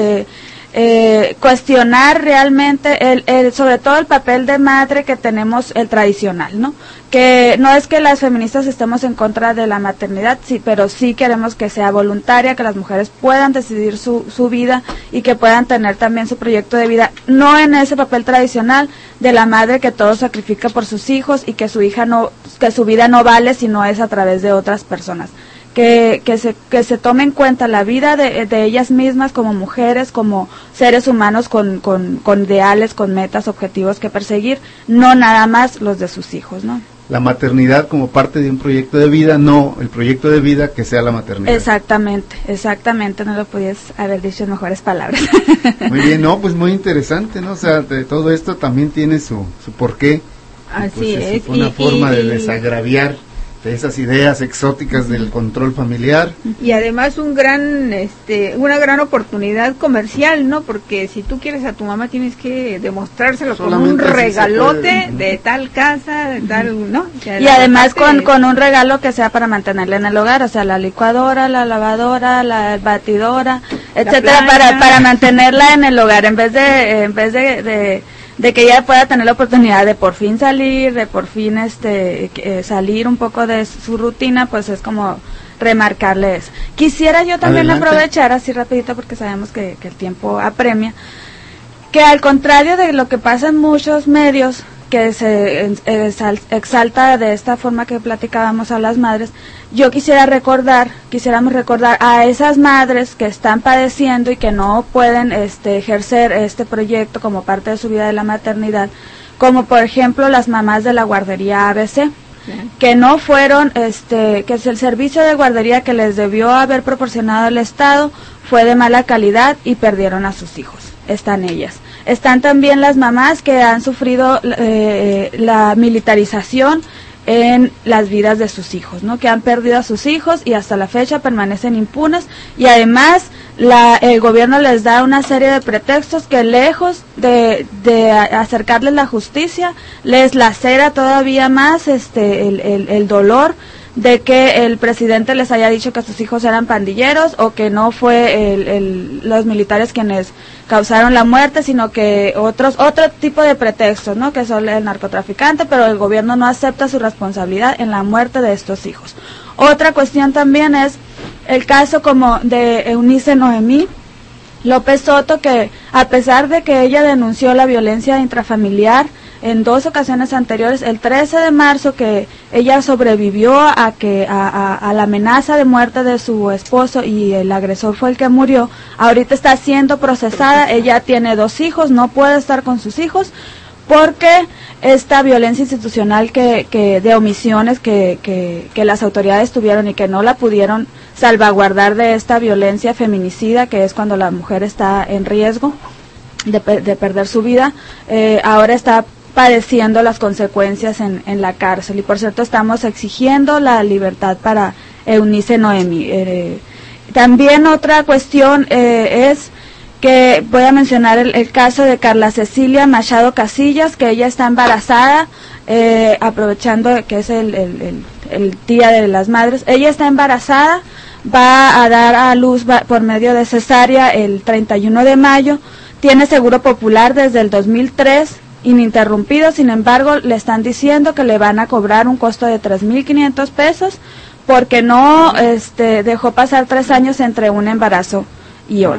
cuestionar realmente sobre todo el papel de madre que tenemos, el tradicional, ¿no? Que no es que las feministas estemos en contra de la maternidad, sí, pero sí queremos que sea voluntaria, que las mujeres puedan decidir su vida y que puedan tener también su proyecto de vida, no en ese papel tradicional de la madre que todo sacrifica por sus hijos y que su vida no vale si no es a través de otras personas. Que se tome en cuenta la vida de ellas mismas como mujeres, como seres humanos con ideales, con metas, objetivos que perseguir, no nada más los de sus hijos, ¿no? La maternidad como parte de un proyecto de vida, no el proyecto de vida que sea la maternidad. Exactamente, no lo podías haber dicho en mejores palabras. Muy bien, no, pues muy interesante, ¿no? O sea, de todo esto también tiene su porqué. Así pues es una forma de desagraviar de esas ideas exóticas del control familiar. Y además una gran oportunidad comercial, ¿no? Porque si tú quieres a tu mamá tienes que demostrárselo solamente con un regalote de tal casa, de tal, ¿no? Y además con un regalo que sea para mantenerla en el hogar, o sea, la licuadora, la lavadora, la batidora, etcétera, para mantenerla en el hogar, en vez de que ella pueda tener la oportunidad de por fin salir, de por fin salir un poco de su rutina, pues es como remarcarle eso. Quisiera yo también aprovechar así rapidito, porque sabemos que el tiempo apremia, que al contrario de lo que pasa en muchos medios, que se exalta de esta forma que platicábamos a las madres, quisiéramos recordar a esas madres que están padeciendo y que no pueden ejercer este proyecto como parte de su vida de la maternidad, como por ejemplo las mamás de la guardería ABC, que no fueron, que el servicio de guardería que les debió haber proporcionado el Estado fue de mala calidad y perdieron a sus hijos. Están ellas. Están también las mamás que han sufrido la militarización en las vidas de sus hijos, ¿no? Que han perdido a sus hijos y hasta la fecha permanecen impunes, y además el gobierno les da una serie de pretextos que lejos de acercarles la justicia, les lacera todavía más el dolor de que el presidente les haya dicho que sus hijos eran pandilleros, o que no fue los militares quienes causaron la muerte, sino que otro tipo de pretextos, ¿no? Que son el narcotraficante, pero el gobierno no acepta su responsabilidad en la muerte de estos hijos. Otra cuestión también es el caso como de Eunice Noemí López Soto, que a pesar de que ella denunció la violencia intrafamiliar en 2 ocasiones anteriores, el 13 de marzo que ella sobrevivió a la amenaza de muerte de su esposo y el agresor fue el que murió, ahorita está siendo procesada. Ella tiene 2 hijos, no puede estar con sus hijos porque esta violencia institucional de omisiones que las autoridades tuvieron y que no la pudieron salvaguardar de esta violencia feminicida, que es cuando la mujer está en riesgo de perder su vida, ahora está padeciendo las consecuencias en la cárcel. Y por cierto, estamos exigiendo la libertad para Eunice Noemí. También otra cuestión es que voy a mencionar el caso de Carla Cecilia Machado Casillas, que ella está embarazada, aprovechando que es el Día de las Madres. Ella está embarazada, va a dar a luz por medio de cesárea el 31 de mayo, tiene seguro popular desde el 2003, ininterrumpido. Sin embargo, le están diciendo que le van a cobrar un costo de 3,500 pesos porque no dejó pasar 3 años entre un embarazo y otro.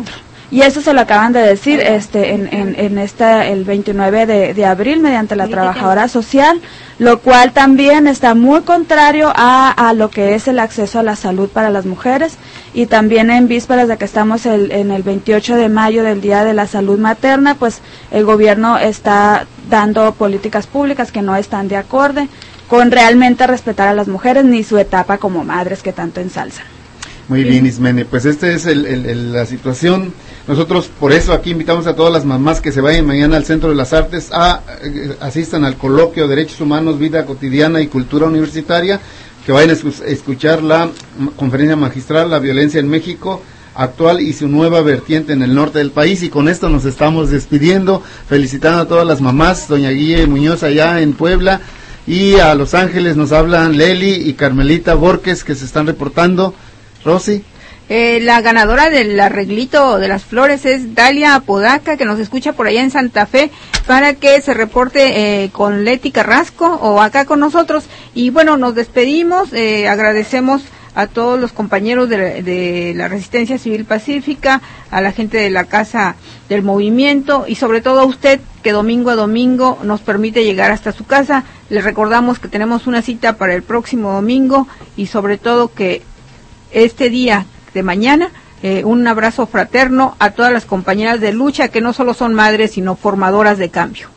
Y eso se lo acaban de decir el 29 de abril mediante la trabajadora social, lo cual también está muy contrario a lo que es el acceso a la salud para las mujeres, y también en vísperas de que estamos en el 28 de mayo del Día de la Salud Materna, pues el gobierno está dando políticas públicas que no están de acorde con realmente respetar a las mujeres ni su etapa como madres que tanto ensalzan. Muy bien, Ismene, pues esta es la situación. Nosotros por eso aquí invitamos a todas las mamás que se vayan mañana al Centro de las Artes asistan al coloquio Derechos Humanos, Vida Cotidiana y Cultura Universitaria, que vayan a escuchar la conferencia magistral La Violencia en México actual y su nueva vertiente en el norte del país. Y con esto nos estamos despidiendo, felicitando a todas las mamás. Doña Guille Muñoz allá en Puebla, y a Los Ángeles nos hablan Leli y Carmelita Borges, que se están reportando. Rosy. La ganadora del arreglito de las flores es Dalia Apodaca, que nos escucha por allá en Santa Fe, para que se reporte con Leti Carrasco o acá con nosotros. Y bueno, nos despedimos, agradecemos a todos los compañeros de la Resistencia Civil Pacífica, a la gente de la Casa del Movimiento y sobre todo a usted que domingo a domingo nos permite llegar hasta su casa. Les recordamos que tenemos una cita para el próximo domingo y sobre todo que este día de mañana, un abrazo fraterno a todas las compañeras de lucha que no solo son madres, sino formadoras de cambio.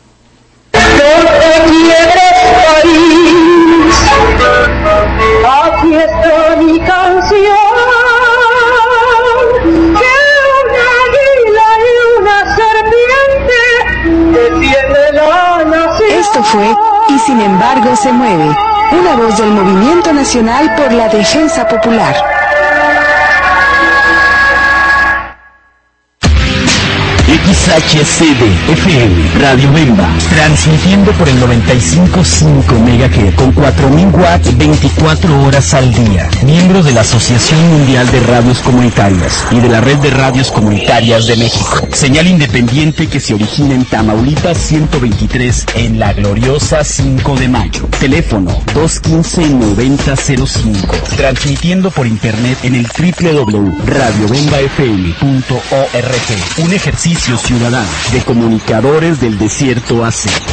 Aquí está mi canción, que una águila y una serpiente defiende la nación. Esto fue Y sin embargo se mueve, una voz del Movimiento Nacional por la Defensa Popular. XHCD FM Radio Bemba, transmitiendo por el 95.5 MHz con 4.000 watts 24 horas al día. Miembro de la Asociación Mundial de Radios Comunitarias y de la Red de Radios Comunitarias de México. Señal independiente que se origina en Tamaulipas 123 en la gloriosa 5 de Mayo. Teléfono 215-9005. Transmitiendo por internet en el www.radiobembafm.org. Un ejercicio ciudadano de comunicadores del desierto AC.